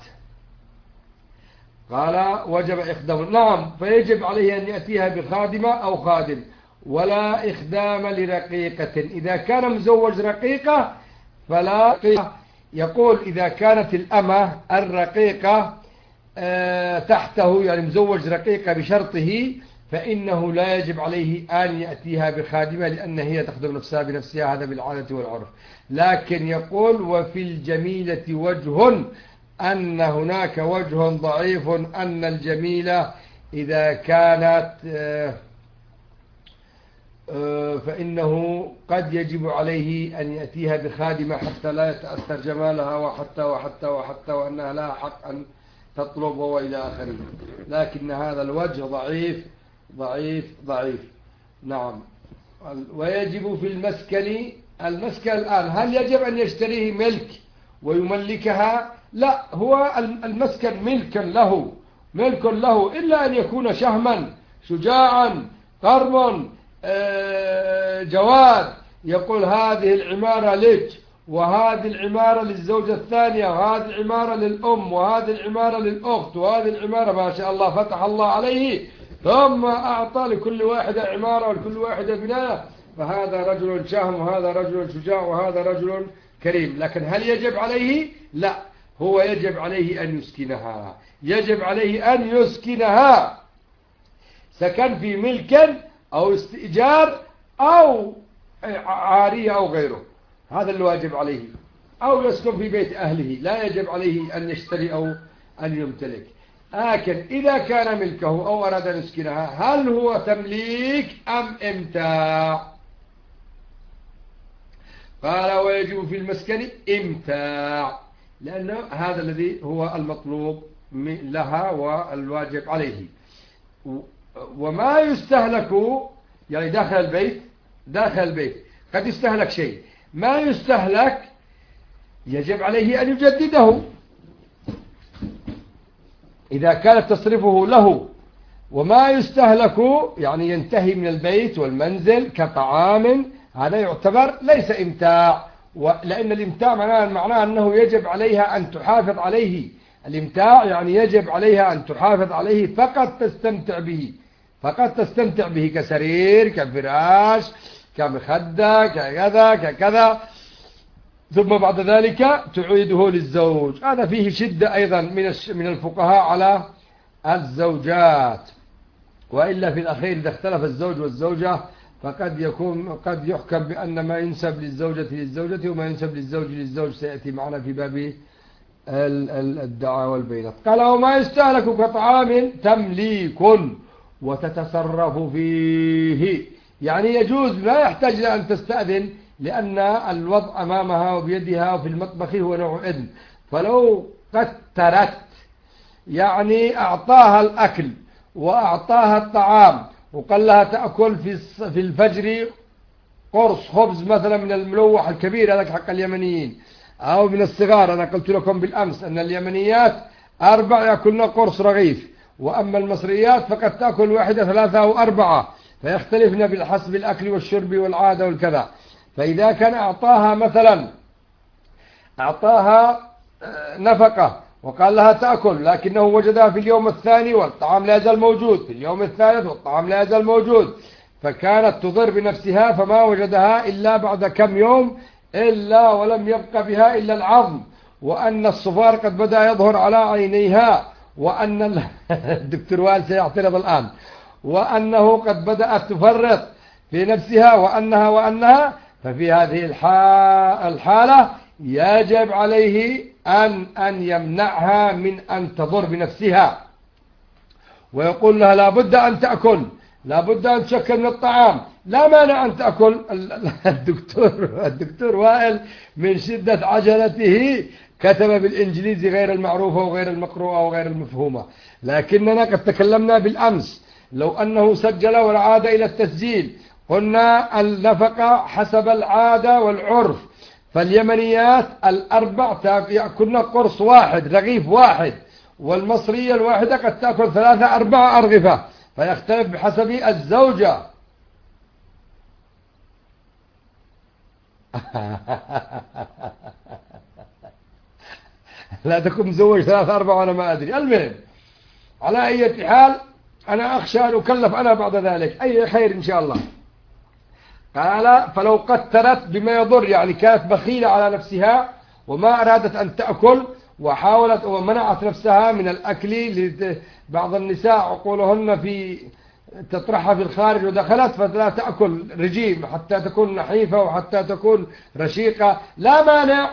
قال وجب إخدام، نعم، فيجب عليه أن يأتيها بخادمة أو خادم، ولا إخدام لرقيقة. إذا كان مزوج رقيقة فلا. يقول إذا كانت الأمة الرقيقة تحته، يعني مزوج رقيقة بشرطه، فإنه لا يجب عليه أن يأتيها بخادمة، لأن هي تخدم نفسها بنفسها، هذا بالعادة والعرف. لكن يقول وفي الجميلة وجه، أن هناك وجه ضعيف، أن الجميلة إذا كانت فإنه قد يجب عليه أن يأتيها بخادمة حتى لا يتأثر جمالها، وحتى وأنها لا حق أن تطلب وإلى آخره. لكن هذا الوجه ضعيف ضعيف ضعيف. نعم. ويجب في المسكن الآن، هل يجب أن يشتريه ملك ويملكها؟ لا، هو المسكن ملك له، إلا أن يكون شهما شجاعا قرما جواد، يقول هذه العمارة لك، وهذه العمارة للزوجة الثانية، وهذه العمارة للأم، وهذه العمارة للأخت، وهذه العمارة ما شاء الله فتح الله عليه، ثم أعطى لكل واحدة عمارة ولكل واحدة بناية، فهذا رجل شهم، وهذا رجل شجاع، وهذا رجل كريم. لكن هل يجب عليه؟ لا، هو يجب عليه أن يسكنها، يجب عليه أن يسكنها، سكن في ملك أو استئجار أو عارية أو غيره، هذا اللي واجب عليه، أو يسكن في بيت أهله، لا يجب عليه أن يشتري أو أن يمتلك. لكن إذا كان ملكه أو أراد أن يسكنها، هل هو تمليك أم إمتاع؟ قال ويجب في المسكن إمتاع، لأن هذا الذي هو المطلوب لها والواجب عليه. وما يستهلك، يعني داخل البيت قد يستهلك شيء، ما يستهلك يجب عليه أن يجدده إذا كان تصرفه له. وما يستهلك يعني ينتهي من البيت والمنزل كطعام، هذا يعتبر ليس إمتاع، لأن الإمتاع معناه أنه يجب عليها أن تحافظ عليه. الإمتاع يعني يجب عليها أن تحافظ عليه، فقط تستمتع به كسرير، كفراش، كمخدة، ككذا، ثم بعد ذلك تعيده للزوج. هذا فيه شدة أيضا من الفقهاء على الزوجات. وإلا في الأخير إذا اختلف الزوج والزوجة قد يحكم بأن ما ينسب للزوجة وما ينسب للزوج سيأتي معنا في باب الدعاء والبينات. قال وما يستهلك كطعام تمليك وتتصرف فيه، يعني يجوز، لا يحتاج أن تستأذن، لأن الوضع أمامها وبيدها وفي المطبخ هو نوع إذن. فلو قترت يعني أعطاها الأكل وأعطاها الطعام وقال لها تأكل في الفجر قرص خبز مثلا من الملوح الكبير هذاك حق اليمنيين، أو من الصغار. أنا قلت لكم بالأمس أن اليمنيات 4 يأكلن قرص رغيف، وأما المصريات فقد تأكل واحدة 3 أو 4، فيختلفن بالحسب الأكل والشرب والعادة والكذا. فإذا كان أعطاها مثلا نفقة وقال لها تأكل، لكنه وجدها في اليوم الثاني والطعام لا يزال موجود، في اليوم الثالث والطعام لا يزال موجود، فكانت تضر بنفسها، فما وجدها إلا بعد كم يوم إلا ولم يبق بها إلا العظم، وأن الصفار قد بدأ يظهر على عينيها، وأن الدكتور وائل سيعترض الآن، وأنه قد بدأت تفرط في نفسها وأنها ففي هذه الحالة يجب عليه أن يمنعها من أن تضر بنفسها، ويقول لها لا بد أن تأكل، لا بد أن تشكل من الطعام، لا مانع أن تأكل. الدكتور وائل من شدة عجلته كتب بالإنجليزي غير المعروفة وغير المقروءة وغير المفهومة، لكننا قد تكلمنا بالأمس لو أنه سجل والعاد إلى التسجيل. قلنا النفقة حسب العادة والعرف، فاليمنيات 4 يأكلن قرص واحد رغيف واحد، والمصرية الواحدة قد تأكل 3 4 أرغفة، فيختلف بحسب الزوجة. لا تكون مزوج 3 4 وأنا ما أدري. المهم على أي حال أنا أخشى أن أكلف أنا بعد ذلك أي خير إن شاء الله. قال فلو قترت بما يضر، يعني كانت بخيلة على نفسها وما أرادت أن تأكل وحاولت ومنعت نفسها من الأكل. بعض النساء عقولهن تطرحها في الخارج ودخلت فلا تأكل رجيم حتى تكون نحيفة وحتى تكون رشيقة، لا مانع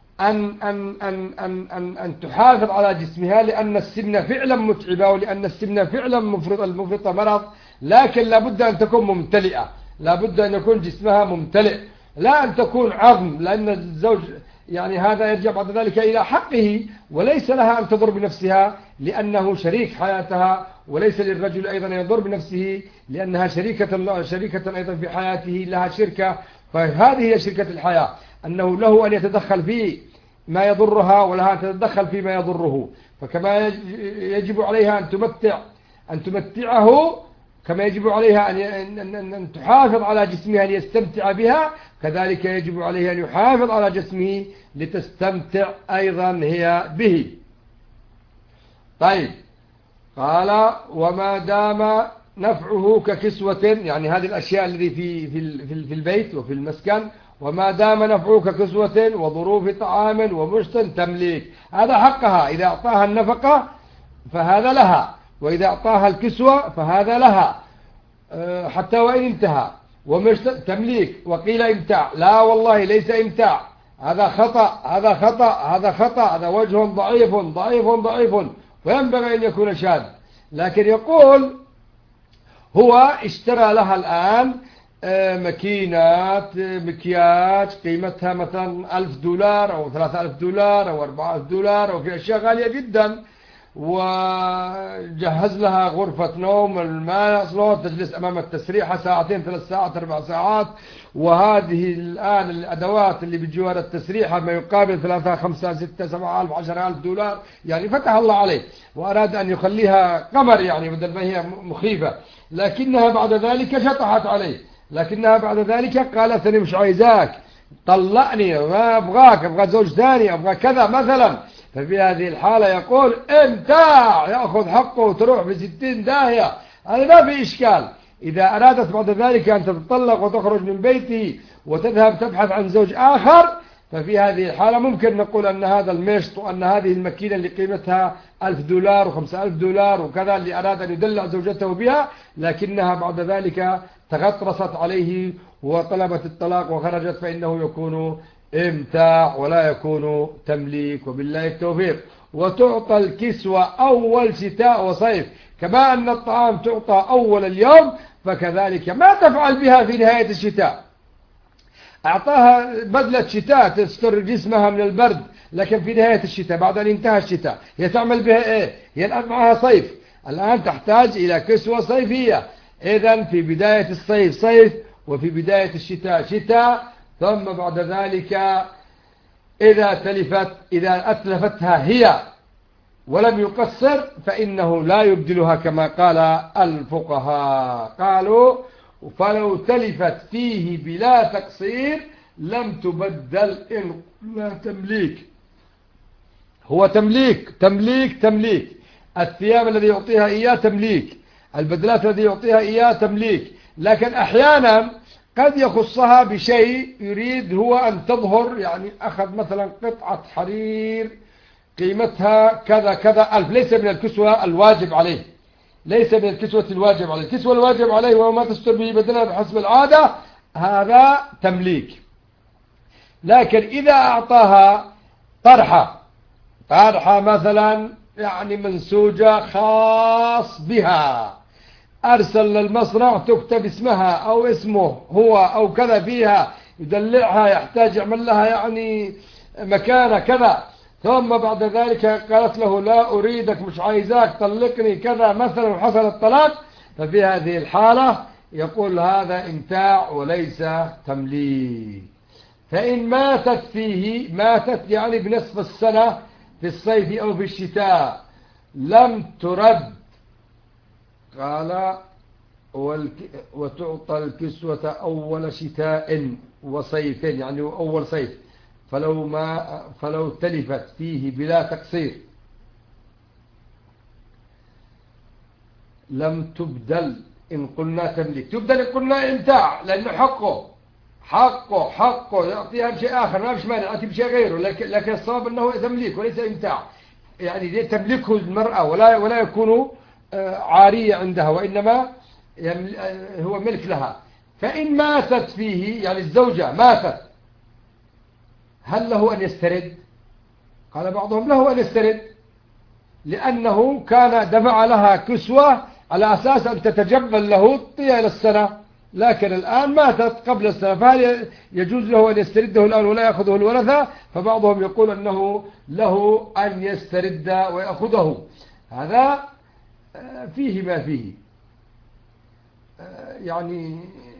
أن تحافظ على جسمها، لأن السمنة فعلا متعبة ولأن السمنة فعلا المفرطة مرض، لكن لابد أن تكون ممتلئة، لابد أن يكون جسمها ممتلئ، لا أن تكون عظم، لأن الزوج يعني هذا يرجع بعد ذلك إلى حقه، وليس لها أن تضر بنفسها لأنه شريك حياتها، وليس للرجل أيضا يضر بنفسه لأنها شريكة أيضا في حياته، لها شركة، فهذه هي شركة الحياة، أنه له أن يتدخل في ما يضرها ولها أن تتدخل فيما يضره. فكما يجب عليها أن تمتعه، كما يجب عليها أن تحافظ على جسمها ليستمتع بها، كذلك يجب عليها أن يحافظ على جسمه لتستمتع أيضا هي به. طيب قال وما دام نفعه ككسوة، يعني هذه الأشياء التي في البيت وفي المسكن، وما دام نفعه ككسوة وظروف طعام ومشط تمليك، هذا حقها، إذا أعطاها النفقة فهذا لها، وإذا أعطاها الكسوة فهذا لها حتى وإن انتهى، ومشط تمليك. وقيل امتاع، لا والله ليس امتاع، هذا خطأ هذا خطأ هذا خطأ، هذا وجه ضعيف ضعيف ضعيف، وينبغي أن يكون شاذ. لكن يقول هو اشترى لها الآن ماكينات مكياج قيمتها مثلا $1000 أو $3000 أو $4000 أو في أشياء غالية جدا، وجهز لها غرفة نوم، الماء صلوت، تجلس أمام التسريحة 2 3 ساعات 4 ساعات، وهذه الآن الأدوات اللي بجوار التسريحة ما يقابل 3 5 6 7 ألف $10,000، يعني فتح الله عليه، وأراد أن يخليها قمر يعني بدل ما هي مخيفة، لكنها بعد ذلك شطحت عليه، لكنها بعد ذلك قالت أنا مش عايزاك، طلقني، ما أبغاك، أبغى زوج ثاني، أبغى كذا مثلا. ففي هذه الحالة يقول امتاع، يأخذ حقه وتروح في 60 داهية، هذا ما في إشكال. إذا أرادت بعد ذلك أن تتطلق وتخرج من بيته وتذهب تبحث عن زوج آخر، ففي هذه الحالة ممكن نقول أن هذا المشط وأن هذه الماكينة اللي قيمتها $1000 و5000 وكذا اللي أراد أن يدلع زوجته بها، لكنها بعد ذلك تغطرست عليه وطلبت الطلاق وخرجت، فإنه يكون امتاع ولا يكون تمليك، وبالله التوفيق. وتعطى الكسوة أول شتاء وصيف، كما أن الطعام تعطى أول اليوم، فكذلك ما تفعل بها في نهاية الشتاء. أعطاها بدلة شتاء تستر جسمها من البرد، لكن في نهاية الشتاء بعد أن انتهى الشتاء هي تعمل بها إيه؟ هي الآن معها صيف، الآن تحتاج إلى كسوة صيفية. إذن في بداية الصيف صيف، وفي بداية الشتاء شتاء، ثم بعد ذلك إذا أتلفتها هي ولم يقصر فإنه لا يبدلها كما قال الفقهاء. قالوا فلو تلفت فيه بلا تقصير لم تبدل إن لا تمليك. هو تمليك. الثياب الذي يعطيها إياه تمليك، البدلات الذي يعطيها إياه تمليك، لكن أحيانا قد يخصها بشيء يريد هو أن تظهر، يعني أخذ مثلا قطعة حرير قيمتها كذا كذا ألف، ليس من الكسوة الواجب عليه، الكسوة الواجب عليه وهو ما تستر به بدنها بحسب العادة، هذا تمليك. لكن إذا أعطاها طرحة مثلا يعني منسوجة خاص بها، أرسل للمصنع تكتب اسمها أو اسمه هو أو كذا فيها، يدلعها، يحتاج يعمل لها يعني مكانة كذا، ثم بعد ذلك قالت له لا أريدك، مش عايزاك، طلقني كذا مثلا، وحصل الطلاق، ففي هذه الحالة يقول هذا امتاع وليس تمليك. فإن ماتت يعني بنصف السنة في الصيف أو في الشتاء لم ترد. قال وتعطى الكسوة أول شتاء وصيف، يعني أول صيف، فلو تلفت فيه بلا تقصير لم تبدل إن قلنا تمليك. تبدل إن قلنا امتاع، لأنه حقه يعطيها بشيء آخر، ما فيش مانع يعطي بشيء غيره، لكن الصواب أنه تمليك وليس امتاع، يعني تملكه المرأة ولا يكون عارية عندها، وإنما هو ملك لها. فإن ماتت فيه، يعني الزوجة ماتت، هل له أن يسترد؟ قال بعضهم له أن يسترد، لأنه كان دفع لها كسوة على أساس أن تتجمل له طيلة السنة، لكن الآن ماتت قبل السنة، فهل يجوز له أن يسترده الآن ولا يأخذه الورثة؟ فبعضهم يقول أنه له أن يسترد ويأخذه. هذا فيه ما فيه، يعني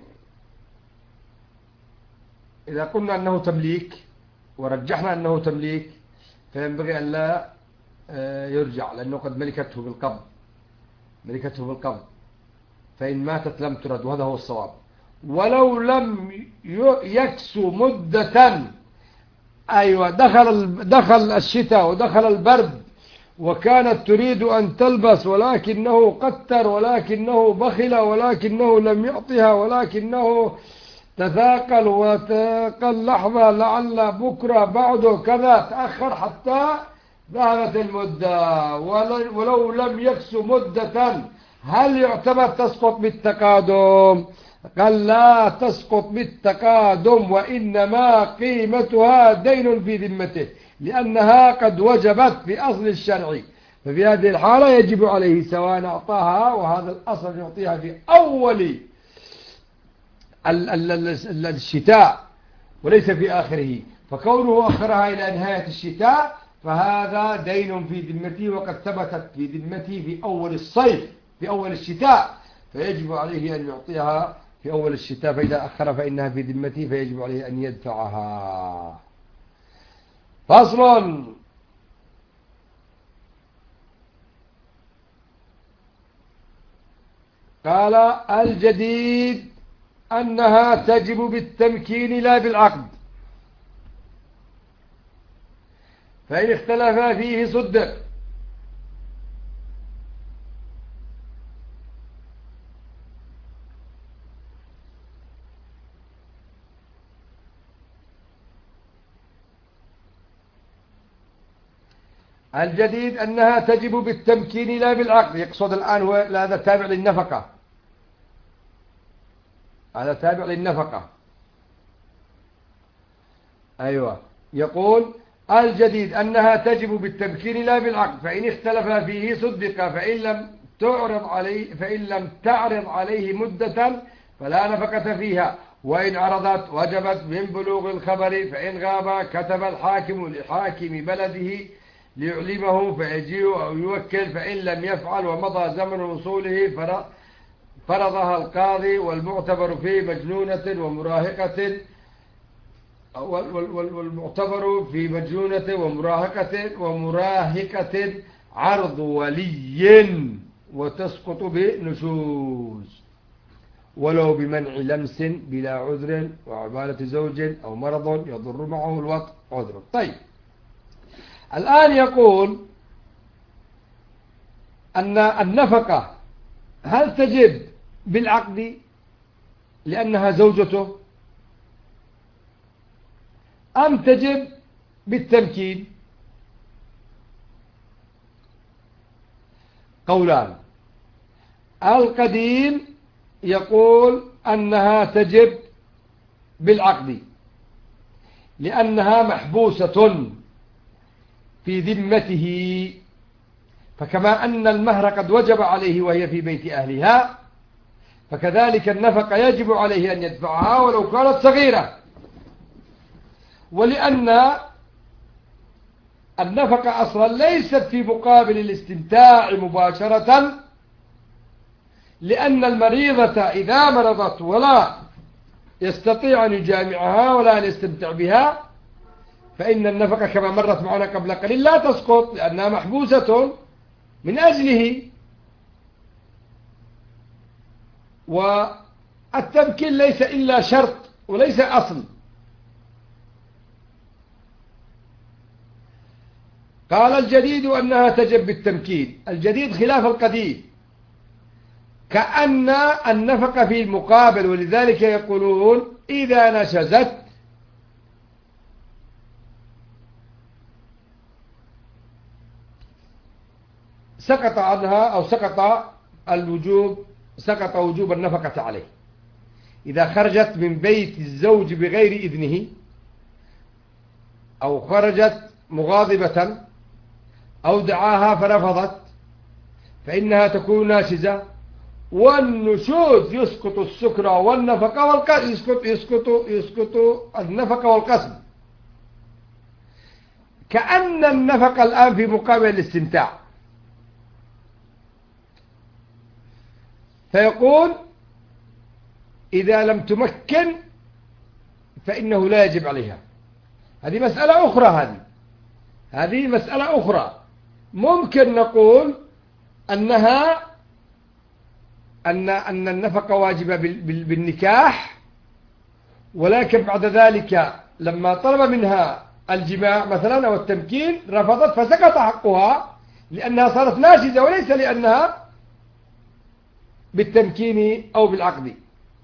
إذا قلنا أنه تمليك ورجحنا أنه تمليك فينبغي أن لا يرجع، لأنه قد ملكته بالقبض، فإن ماتت لم ترد، وهذا هو الصواب. ولو لم يكسو مدة، أيوة، دخل الشتاء ودخل البرد وكانت تريد أن تلبس، ولكنه قتر، ولكنه بخل، ولكنه لم يعطها، ولكنه تثاقل وتقل لحظة، لعل بكرة بعده كذا، تأخر حتى ذهبت المدة. ولو لم يكسو مدة هل يعتبر تسقط بالتقادم؟ قال لا تسقط بالتقادم، وإنما قيمتها دين في ذمته، لأنها قد وجبت في أصل الشرع، ففي هذه الحالة يجب عليه سواء أعطاها، وهذا الأصل يعطيها في أول الشتاء وليس في آخره، فكونه أخرها إلى نهاية الشتاء فهذا دين في ذمته، وقد ثبتت في ذمته في أول الصيف، في أول الشتاء، فيجب عليه أن يعطيها في أول الشتاء، فإذا أخر فإنها في ذمته فيجب عليه أن يدفعها. فصل. قال الجديد أنها تجب بالتمكين لا بالعقد، فإن اختلفا فيه صدق. الجديد أنها تجب بالتمكين لا بالعقد، يقصد الآن هو هذا تابع للنفقة، هذا تابع للنفقة. أيوة، يقول الجديد أنها تجب بالتمكين لا بالعقد، فإن اختلف فيه صدق، فإن لم تعرض عليه مدة فلا نفقة فيها، وإن عرضت وجبت من بلوغ الخبر، فإن غاب كتب الحاكم لحاكم بلده ليعلمه فيجيء أو يوكل، فإن لم يفعل ومضى زمن وصوله فرضها القاضي، والمعتبر في مجنونة ومراهقة والمعتبر في مجنونة ومراهقة عرض ولي، وتسقط بنشوز ولو بمنع لمس بلا عذر، وعبالة زوج أو مرض يضر معه الوطء عذر. طيب، الآن يقول أن النفقة هل تجب بالعقد لأنها زوجته أم تجب بالتمكين؟ قولان. القديم يقول أنها تجب بالعقد لأنها محبوسة في ذمته، فكما أن المهر قد وجب عليه وهي في بيت أهلها، فكذلك النفقة يجب عليه أن يدفعها ولو كانت صغيرة. ولأن النفقة أصلا ليست في مقابل الاستمتاع مباشرة، لأن المريضة إذا مرضت ولا يستطيع أن يجامعها ولا أن يستمتع بها، فإن النفقة كما مرت معنا قبل قليل لا تسقط لأنها محبوسة من أجله. والتمكين ليس إلا شرط وليس أصل. قال الجديد أنها تجب بالتمكين. الجديد خلاف القديم، كأن النفقة في المقابل، ولذلك يقولون إذا نشزت سقط عنها أو سقط وجوب النفقة عليه. إذا خرجت من بيت الزوج بغير إذنه، أو خرجت مغاضبة، أو دعاها فرفضت، فإنها تكون ناشزة، والنشوز يسقط السكرى والنفقة والقسم، يسقط النفقة والقسم، كأن النفقة الآن في مقابل الاستمتاع. فيقول إذا لم تمكن فإنه لا يجب عليها. هذه مسألة أخرى. هذه مسألة أخرى. ممكن نقول أن النفقة واجبة بالنكاح، ولكن بعد ذلك لما طلب منها الجماع مثلا أو التمكين رفضت، فسقط حقها لأنها صارت ناشزة، وليس لأنها بالتمكين أو بالعقد.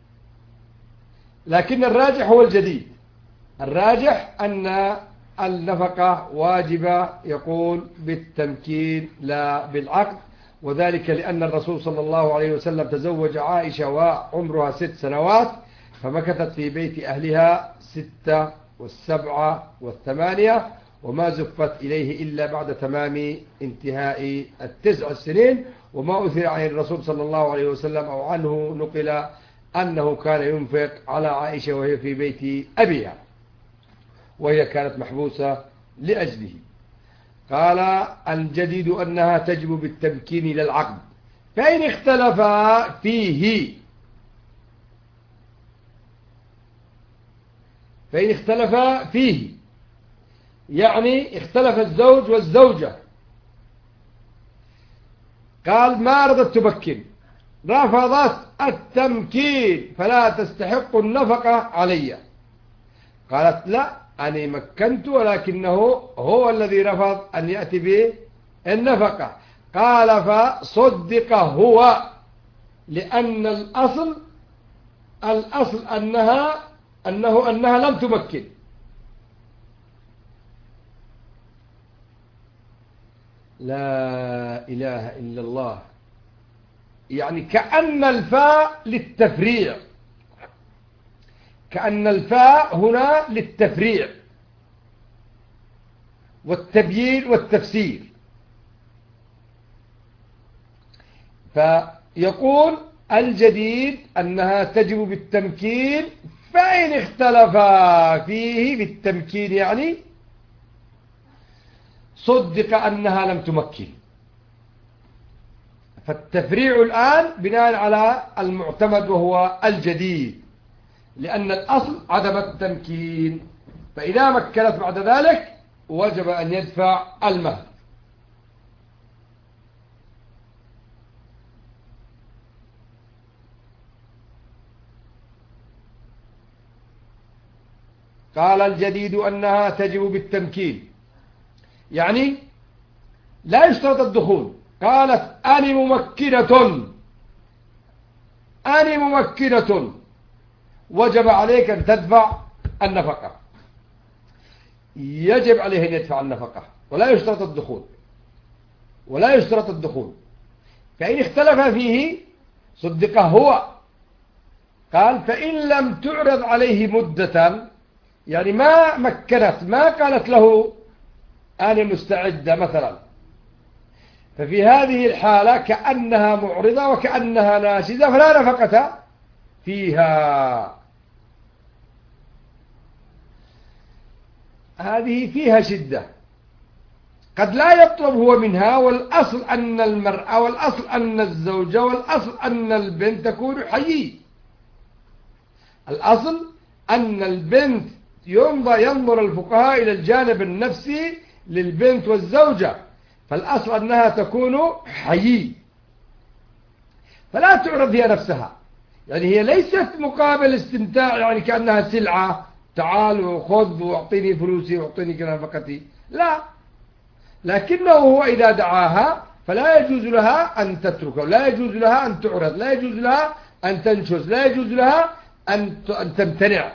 لكن الراجح هو الجديد. الراجح أن النفقة واجبة، يقول بالتمكين لا بالعقد، وذلك لأن الرسول صلى الله عليه وسلم تزوج عائشة وعمرها 6 سنوات، فمكثت في بيت أهلها 6 و7 و8، وما زفت إليه إلا بعد تمام انتهاء 9 سنين. وما أثر عن الرسول صلى الله عليه وسلم أو عنه نقل أنه كان ينفق على عائشة وهي في بيت أبيها، وهي كانت محبوسة لأجله. قال الجديد أنها تجب بالتمكين للعقد، فإن اختلفا فيه يعني اختلف الزوج والزوجة، قال ما رضت تمكن، رفضت التمكين، فلا تستحق النفقة علي. قالت لا، أنا مكنت ولكنه هو الذي رفض أن يأتي بالنفقة. قال فصدق هو، لأن الأصل أنها لم تمكن. لا إله إلا الله. يعني كأن الفاء للتفريع، كأن الفاء هنا للتفريع والتبيين والتفسير. فيقول الجديد أنها تجب بالتمكين، فإن اختلفا فيه بالتمكين يعني صدق أنها لم تمكن. فالتفريع الآن بناء على المعتمد وهو الجديد، لأن الأصل عدم التمكين، فإذا مكنت بعد ذلك وجب أن يدفع المهر. قال الجديد أنها تجب بالتمكين، يعني لا يشترط الدخول. قالت أنا ممكنة وجب عليك أن تدفع النفقة، يجب عليه أن يدفع النفقة ولا يشترط الدخول. فإن اختلف فيه صدقه هو. قال فإن لم تعرض عليه مدة، يعني ما مكنت، ما قالت له أنا مستعدة مثلا، ففي هذه الحالة كأنها معرضة وكأنها ناشزة فلا نفقة فيها. هذه فيها شدة، قد لا يطلب هو منها، والأصل أن المرأة والأصل أن الزوجة والأصل أن البنت تكون حيي. الأصل أن البنت ينظر الفقهاء إلى الجانب النفسي للبنت والزوجة، فالأصل أنها تكون حيي، فلا تعرض هي نفسها. يعني هي ليست مقابل استمتاع، يعني كأنها سلعة، تعال وخذ واعطيني فلوسي واعطيني نفقتي، لا. لكنه هو إذا دعاها فلا يجوز لها أن تتركه، لا يجوز لها أن تعرض، لا يجوز لها أن تنشز، لا يجوز لها أن تمتنع.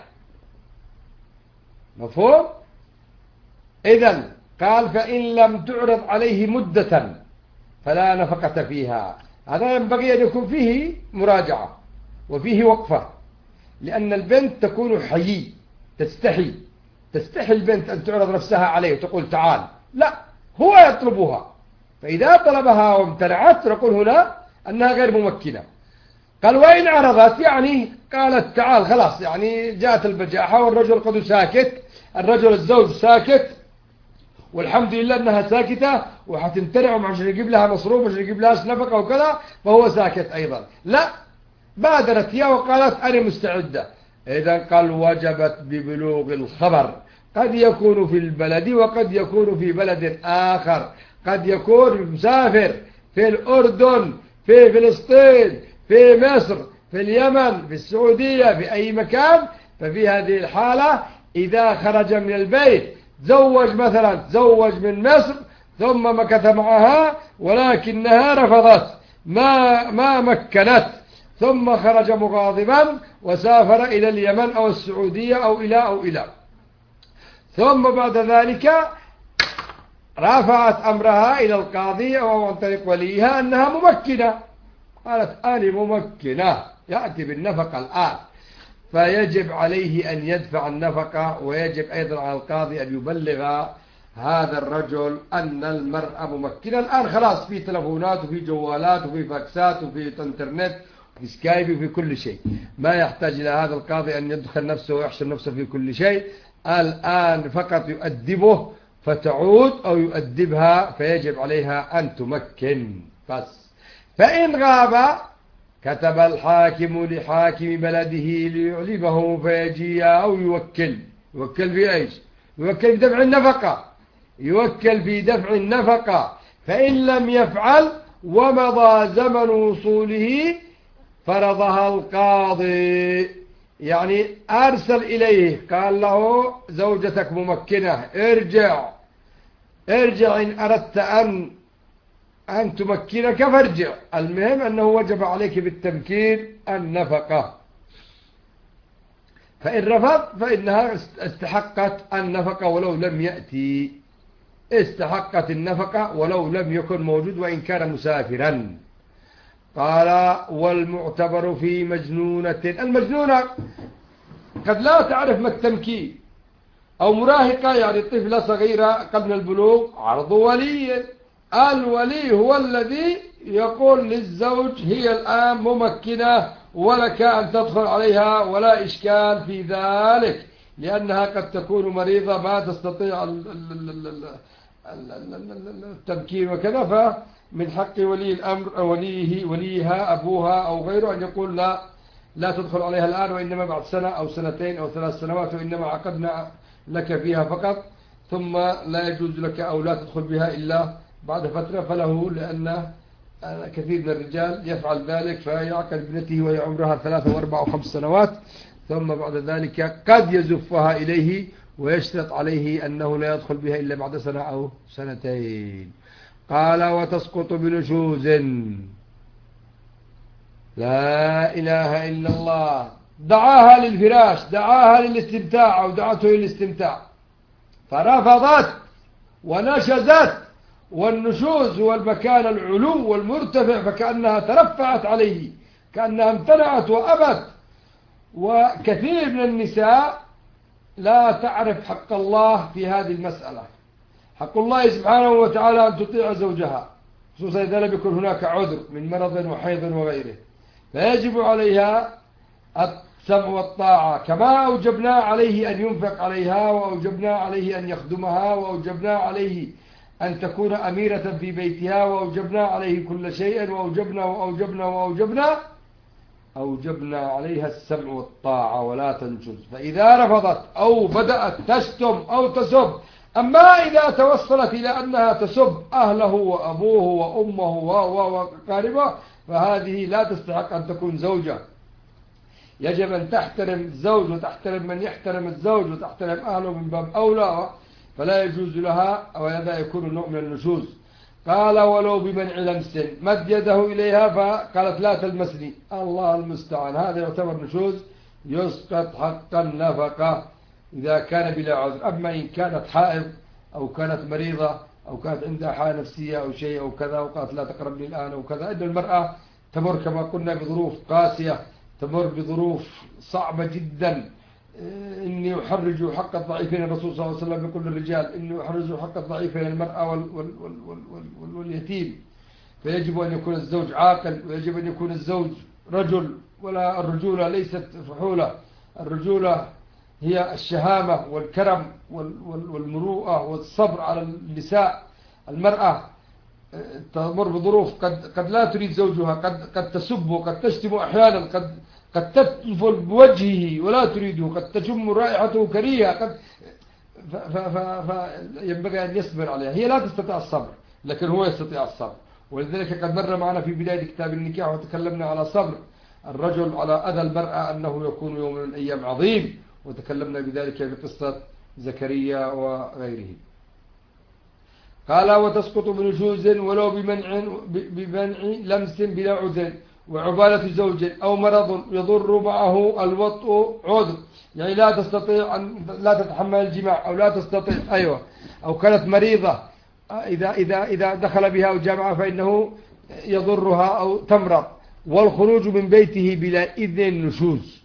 مفهوم؟ إذن قال فإن لم تعرض عليه مدة فلا نفقة فيها. هذا ينبغي أن يكون فيه مراجعة وفيه وقفة، لأن البنت تكون حيي، تستحي البنت أن تعرض نفسها عليه وتقول تعال، لا، هو يطلبها. فإذا طلبها وامتنعت نقول هنا أنها غير ممكنة. قال وإن عرضت، يعني قالت تعال خلاص، يعني جاءت البجاحة والرجل قد ساكت، الزوج ساكت والحمد لله أنها ساكتة وحتمتنع عشان يجيب لها مصروف وعشان يجيب لها نفقة وكذا، فهو ساكت أيضا، لا، بادرت هي وقالت أنا مستعدة. إذا قال وجبت ببلوغ الخبر، قد يكون في البلد وقد يكون في بلد آخر، قد يكون مسافر في الأردن، في فلسطين، في مصر، في اليمن، في السعودية، في أي مكان. ففي هذه الحالة إذا خرج من البيت تزوج من مصر ثم مكث معها ولكنها رفضت، ما مكنت، ثم خرج مغاضبا وسافر إلى اليمن أو السعودية أو إلى ثم بعد ذلك رفعت أمرها إلى القاضي أو عن طريق وليها أنها ممكنة، قالت أنا ممكنة، يأتي بالنفقة الآن، فيجب عليه أن يدفع النفقة، ويجب أيضا على القاضي أن يبلغ هذا الرجل أن المرأة ممكنة. الآن خلاص في تلفونات وفي جوالات وفي فاكسات وفي انترنت وفي سكايب وفي كل شيء، ما يحتاج إلى هذا القاضي أن يدخل نفسه ويحشر نفسه في كل شيء. الآن فقط يؤدبه فتعود أو يؤدبها، فيجب عليها أن تمكن بس. فإن غاب كتب الحاكم لحاكم بلده ليعلمه فيجي أو يوكل في إيش؟ يوكل في دفع النفقة. فإن لم يفعل ومضى زمن وصوله فرضها القاضي، يعني أرسل إليه قال له زوجتك ممكنة، ارجع إن أردت أن تمكنك فارجع، المهم أنه وجب عليك بالتمكين النفقة. فإن رفض فإنها استحقت النفقة ولو لم يأتي، استحقت النفقة ولو لم يكن موجود وإن كان مسافرا. قال والمعتبر في مجنونة، المجنونة قد لا تعرف ما التمكين، أو مراهقة يعني طفلة صغيرة قبل البلوغ، عرض ولي، الولي هو الذي يقول للزوج هي الآن ممكنة ولك أن تدخل عليها ولا إشكال في ذلك، لأنها قد تكون مريضة ما تستطيع التمكين وكذا، فمن حق ولي الأمر أو وليها أبوها أو غيره أن يقول لا تدخل عليها الآن، وإنما بعد سنة أو سنتين أو 3 سنوات، وإنما عقدنا لك فيها فقط، ثم لا يجوز لك أو لا تدخل بها إلا بعد فترة. فله، لأن كثير من الرجال يفعل ذلك، فيعقد ابنته وهي عمرها 3 و4 و5 سنوات، ثم بعد ذلك قد يزفها إليه ويشترط عليه أنه لا يدخل بها إلا بعد سنة أو سنتين. قال: وتسقط بنشوز. لا إله إلا الله. دعاها للفراش، دعاها للاستمتاع أو دعته للاستمتاع، فرفضت ونشزت، والنشوز هو المكان العلو والمرتفع، فكأنها ترفعت عليه، كأنها امتنعت وأبت. وكثير من النساء لا تعرف حق الله في هذه المسألة. حق الله سبحانه وتعالى أن تطيع زوجها، خصوصا إذا لم يكن هناك عذر من مرض وحيض وغيره، فيجب عليها السمع والطاعة، كما أوجبنا عليه أن ينفق عليها، وأوجبنا عليه أن يخدمها، وأوجبنا عليه أن تكون أميرة في بيتها، وأوجبنا عليه كل شيء، أوجبنا عليها السمع والطاعة ولا تنشز. فإذا رفضت أو بدأت تشتم أو تسب، أما إذا توصلت إلى أنها تسب أهله وأبوه وأمه وقاربه، فهذه لا تستحق أن تكون زوجة. يجب أن تحترم الزوج وتحترم من يحترم الزوج وتحترم أهله من باب أولى، فلا يجوز لها، وهذا يكون نوع من النشوز. قال: ولو بمنع لمس. مد يده إليها فقالت: لا تلمسني. الله المستعان. هذا يعتبر نشوز، يسقط حق النفقة إذا كان بلا عذر. أما إن كانت حائض أو كانت مريضة أو كانت عندها حالة نفسية أو شيء أو كذا، وقالت: لا تقربني الآن أو كذا، إن المرأة تمر كما قلنا بظروف قاسية، تمر بظروف صعبة جدا. إني أحرج حق الضعيفين، الرسول صلى الله عليه وسلم يقول للرجال: إني أحرج حق الضعيفين المرأة واليتيم. فيجب أن يكون الزوج عاقل، ويجب أن يكون الزوج رجل، ولا الرجولة ليست فحولة. الرجولة هي الشهامة والكرم والمروءة والصبر على النساء. المرأة تمر بظروف، قد لا تريد زوجها، قد تسبه، قد تشتم أحيانا، قد تتفل بوجهه ولا تريده، قد تشم رائحته كريهة، فينبغي أن يصبر عليها. هي لا تستطيع الصبر، لكن هو يستطيع الصبر. ولذلك قد مر معنا في بداية كتاب النكاح وتكلمنا على صبر الرجل على أذى المرأة، أنه يكون يوم من الأيام عظيم، وتكلمنا بذلك بقصة زكريا وغيره. قال: وتسقط بنشوز ولو بمنع لمس بلا عذر، وعبالة زوج أو مرض يضر معه الوطء عذر، يعني لا تستطيع لا تتحمل الجماع، أو لا تستطيع أو كانت مريضة، إذا دخل بها أو جامعة فإنه يضرها أو تمرض. والخروج من بيته بلا إذن النشوز.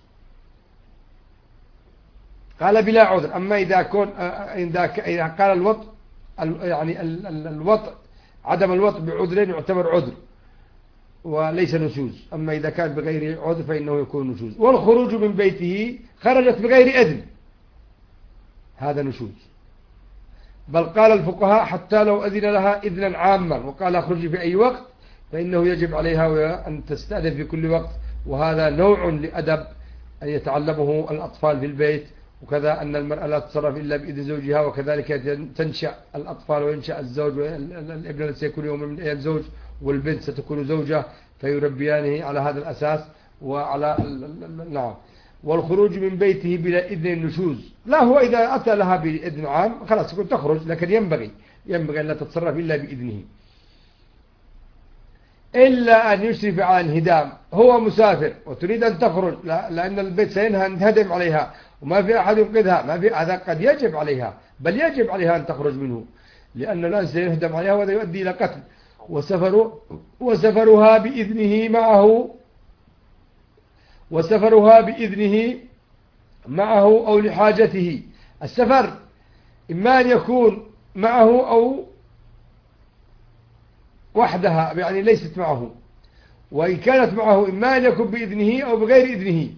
قال: بلا عذر. أما إذا قال الوطء، يعني الوطء، عدم الوطء بعذر يعتبر عذر وليس نشوز. أما إذا كان بغير عذر فإنه يكون نشوز. والخروج من بيته، خرجت بغير إذن، هذا نشوز. بل قال الفقهاء: حتى لو أذن لها إذنا عاما وقال: اخرجي في أي وقت، فإنه يجب عليها أن تستأذن في كل وقت. وهذا نوع لأدب أن يتعلمه الأطفال في البيت. وكذا أن المرأة لا تتصرف إلا بإذن زوجها، وكذلك تنشأ الأطفال وينشأ الزوج، والابن سيكون يوم من الأيام زوج، والبنت ستكون زوجة، فيربيانه على هذا الأساس وعلى نعم. والخروج من بيته بلا إذن النشوز. لا، هو إذا أتى لها بإذن عام خلاص تكون تخرج، لكن ينبغي أن لا تتصرف إلا بإذنه، إلا أن يشرف على انهدام. هو مسافر وتريد أن تخرج، لأن البيت سينهدم عليها وما في أحد ينقذها، ما في، هذا قد يجب عليها، بل يجب عليها أن تخرج منه، لأن الآن سينهدم عليها وهذا يؤدي إلى قتل. وسفرها بإذنه معه أو لحاجته. السفر إما أن يكون معه أو وحدها، يعني ليست معه، وإن كانت معه إما أن يكون بإذنه أو بغير إذنه.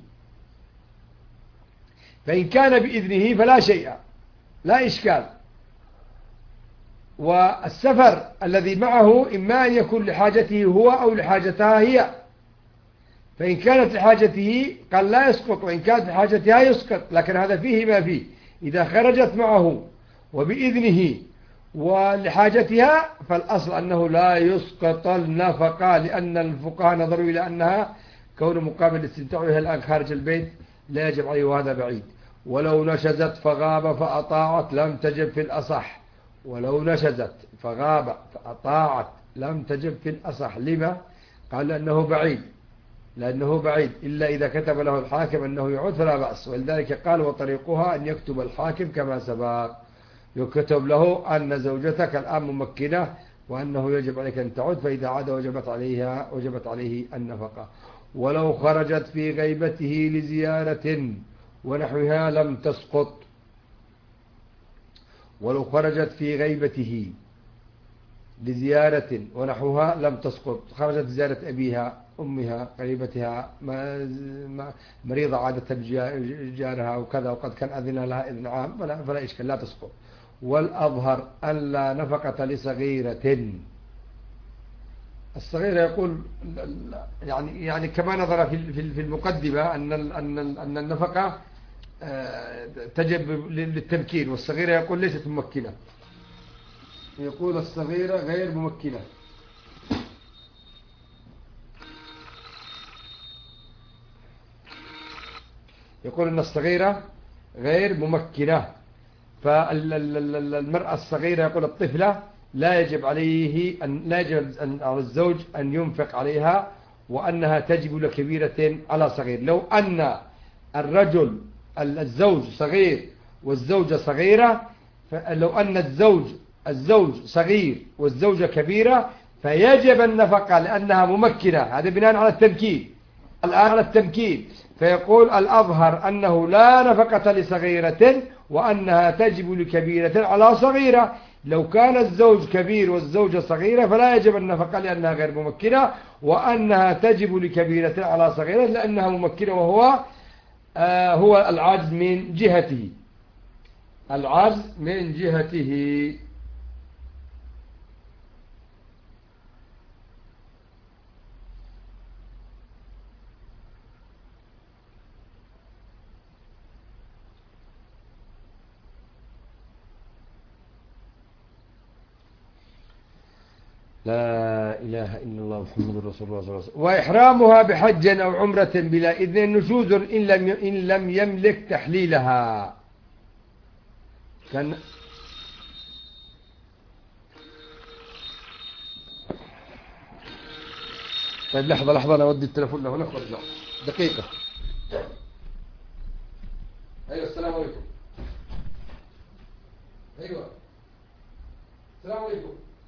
فإن كان بإذنه فلا شيء، لا إشكال، والسفر الذي معه إما أن يكون لحاجته هو أو لحاجتها هي، فإن كانت لحاجته قال لا يسقط، وإن كانت لحاجتها يسقط، لكن هذا فيه ما فيه. إذا خرجت معه وبإذنه ولحاجتها فالأصل أنه لا يسقط النفقة، لأن الفقهاء نظروا إلى أنها كون مقابل الاستمتاع بها الآن خارج البيت لا يجب عليه، وهذا بعيد. ولو نشزت فغاب فأطاعت لم تجب في الأصح، ولو نشزت فغاب فأطاعت لم تجب في الأصح. لما؟ قال لأنه بعيد إلا إذا كتب له الحاكم أنه يعود فلا بأس، ولذلك قال وطريقها أن يكتب الحاكم كما سبق، يكتب له أن زوجتك الآن ممكنة وأنه يجب عليك أن تعود، فإذا عاد وجبت عليه النفقة. ولو خرجت في غيبته لزيارة ونحوها لم تسقط. ولو خرجت في غيبته لزيارة ونحوها لم تسقط، خرجت زيارة أبيها أمها قريبتها مريضة عادة جارها وكذا، وقد كان أذن لها إذن عام فلا إشكال لا تسقط. والأظهر أن لا نفقة لصغيرة. الصغيرة يقول يعني كما نظر في المقدمة أن النفقة تجب للتمكين، والصغيرة يقول ليست ممكنة، يقول الصغيرة غير ممكنة. يقول أن الصغيرة غير ممكنة، فالمرأة الصغيرة يقول الطفلة لا يجب عليه على الزوج أن ينفق عليها، وأنها تجب لكبيرة على صغير. لو أن الزوج صغير والزوجة صغيرة، لو أن الزوج صغير والزوجة كبيرة فيجب النفقة لأنها ممكنة. هذا بناء على التمكين. الآن على التمكين فيقول الأظهر أنه لا نفقة لصغيرة وأنها تجب لكبيرة على صغيرة. لو كان الزوج كبير والزوجة صغيرة فلا يجب النفقة لأنها غير ممكنة، وأنها تجب لكبيرة على صغيرة لأنها ممكنة، وهو هو العجز من جهته. لا إله إلا الله محمد رسول الله صلى الله عليه وسلم. وإحرامها بحج أو عمرة بلا إذن نشوز إن لم يملك تحليلها. طيب لحظة أنا أودي التلفون له، نخرج له دقيقة. أيوة السلام عليكم. أيوة السلام عليكم.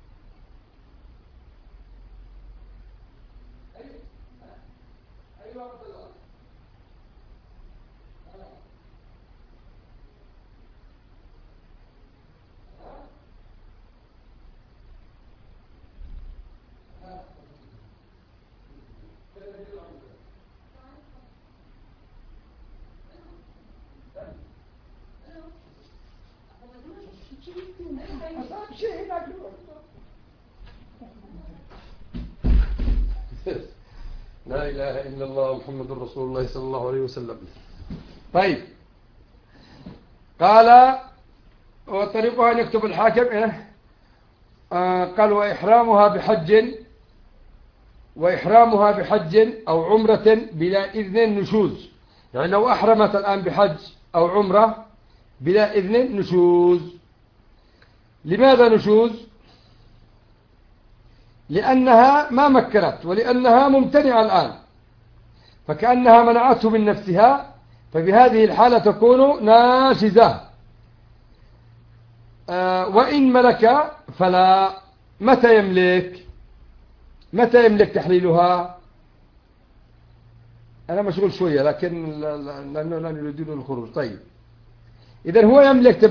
لا إله إلا الله محمد رسول الله صلى الله عليه وسلم. طيب قال وطريقها أن يكتب الحاكم قال وإحرامها بحج أو عمرة بلا إذن نشوز. يعني لو أحرمت الآن بحج أو عمرة بلا إذن نشوز. لماذا نشوز؟ لأنها ما مكنت ولأنها ممتنعة الآن، فكأنها منعته من نفسها، فبهذه الحالة تكون ناشزة. وإن ملك فلا. متى يملك تحليلها؟ أنا مشغول شوية لكن لأنه لا يريدون الخروج. طيب إذن هو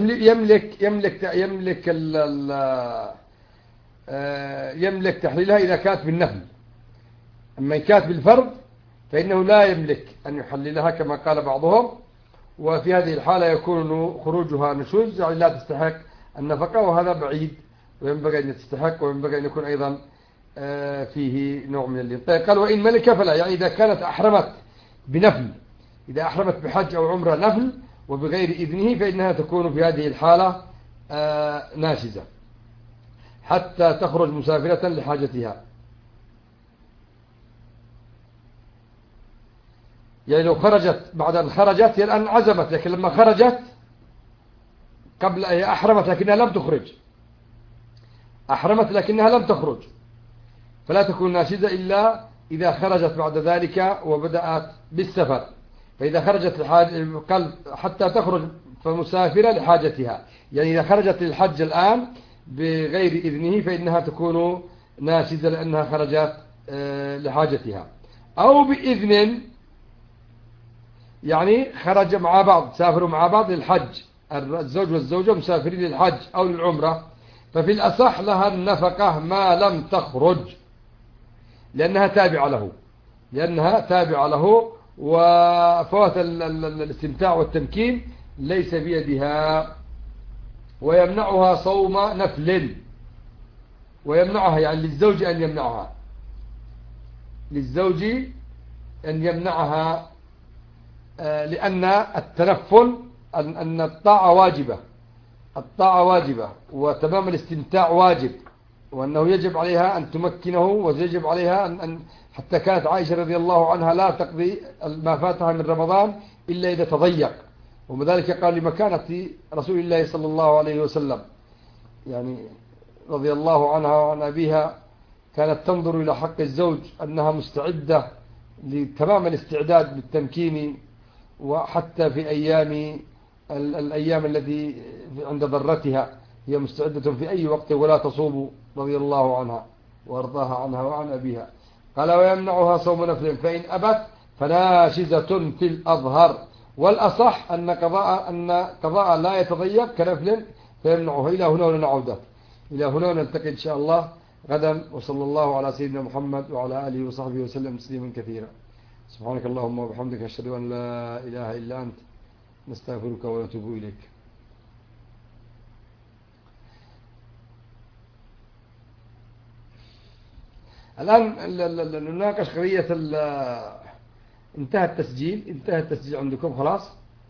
يملك تحليلها إذا كانت بالنفل. أما إن كانت بالفرض فإنه لا يملك أن يحللها كما قال بعضهم، وفي هذه الحالة يكون خروجها نشوز، يعني لا تستحق النفقة، وهذا بعيد وينبغي أن تستحق، وينبغي أن يكون أيضا فيه نوع من اللين. طيب قال وإن ملك فلا، يعني إذا كانت أحرمت بنفل، إذا أحرمت بحج أو عمرة نفل وبغير إذنه فإنها تكون في هذه الحالة ناشزة حتى تخرج مسافرة لحاجتها. يعني لو خرجت بعد أن خرجت، هي الآن عزمت، لكن لما خرجت قبل أن أحرمت لكنها لم تخرج، أحرمت لكنها لم تخرج، فلا تكون ناشزة إلا إذا خرجت بعد ذلك وبدأت بالسفر. فإذا خرجت حتى تخرج فمسافرة لحاجتها، يعني إذا خرجت للحج الآن بغير إذنه فإنها تكون ناشزة لأنها خرجت لحاجتها. أو بإذن، يعني خرج مع بعض، سافروا مع بعض للحج، الزوج والزوجة مسافرين للحج أو للعمرة، ففي الأصح لها النفقة ما لم تخرج، لأنها تابعة له، وفوات الاستمتاع والتمكين ليس بيدها. ويمنعها صوم نفل، ويمنعها يعني للزوج أن يمنعها، لأن التنفل أن الطاعة واجبة وتمام الاستمتاع واجب، وأنه يجب عليها أن تمكنه، ويجب عليها أن حتى كانت عائشة رضي الله عنها لا تقضي ما فاتها من رمضان إلا إذا تضيق، وذلك قال لمكانة رسول الله صلى الله عليه وسلم، يعني رضي الله عنها وعن أبيها، كانت تنظر إلى حق الزوج أنها مستعدة لتمام الاستعداد بالتمكين، وحتى في الأيام التي عند ضرتها هي مستعدة في أي وقت ولا تصوم، رضي الله عنها وارضاها عنها وعن أبيها. قال ويمنعها صوم نفل فإن أبت فناشزة في الأظهر، والأصح أن قضاء لا يتضيق كنفل فيمنعه. إلى هنا ونعود إلى هنا، ونلتقي إن شاء الله غدا، وصلى الله على سيدنا محمد وعلى آله وصحبه وسلم تسليما كثيرا. سبحانك اللهم وبحمدك، أشهد أن لا إله إلا أنت، نستغفرك ونتوب إليك. الآن نناقش قضية انتهى التسجيل عندكم خلاص؟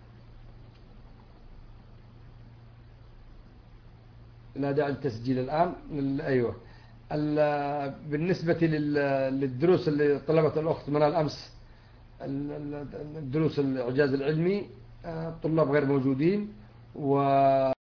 لا داعي للتسجيل الآن. أيوة، بالنسبة للدروس اللي طلبت الأخت من الأمس، الدروس الإعجاز العلمي، الطلاب غير موجودين،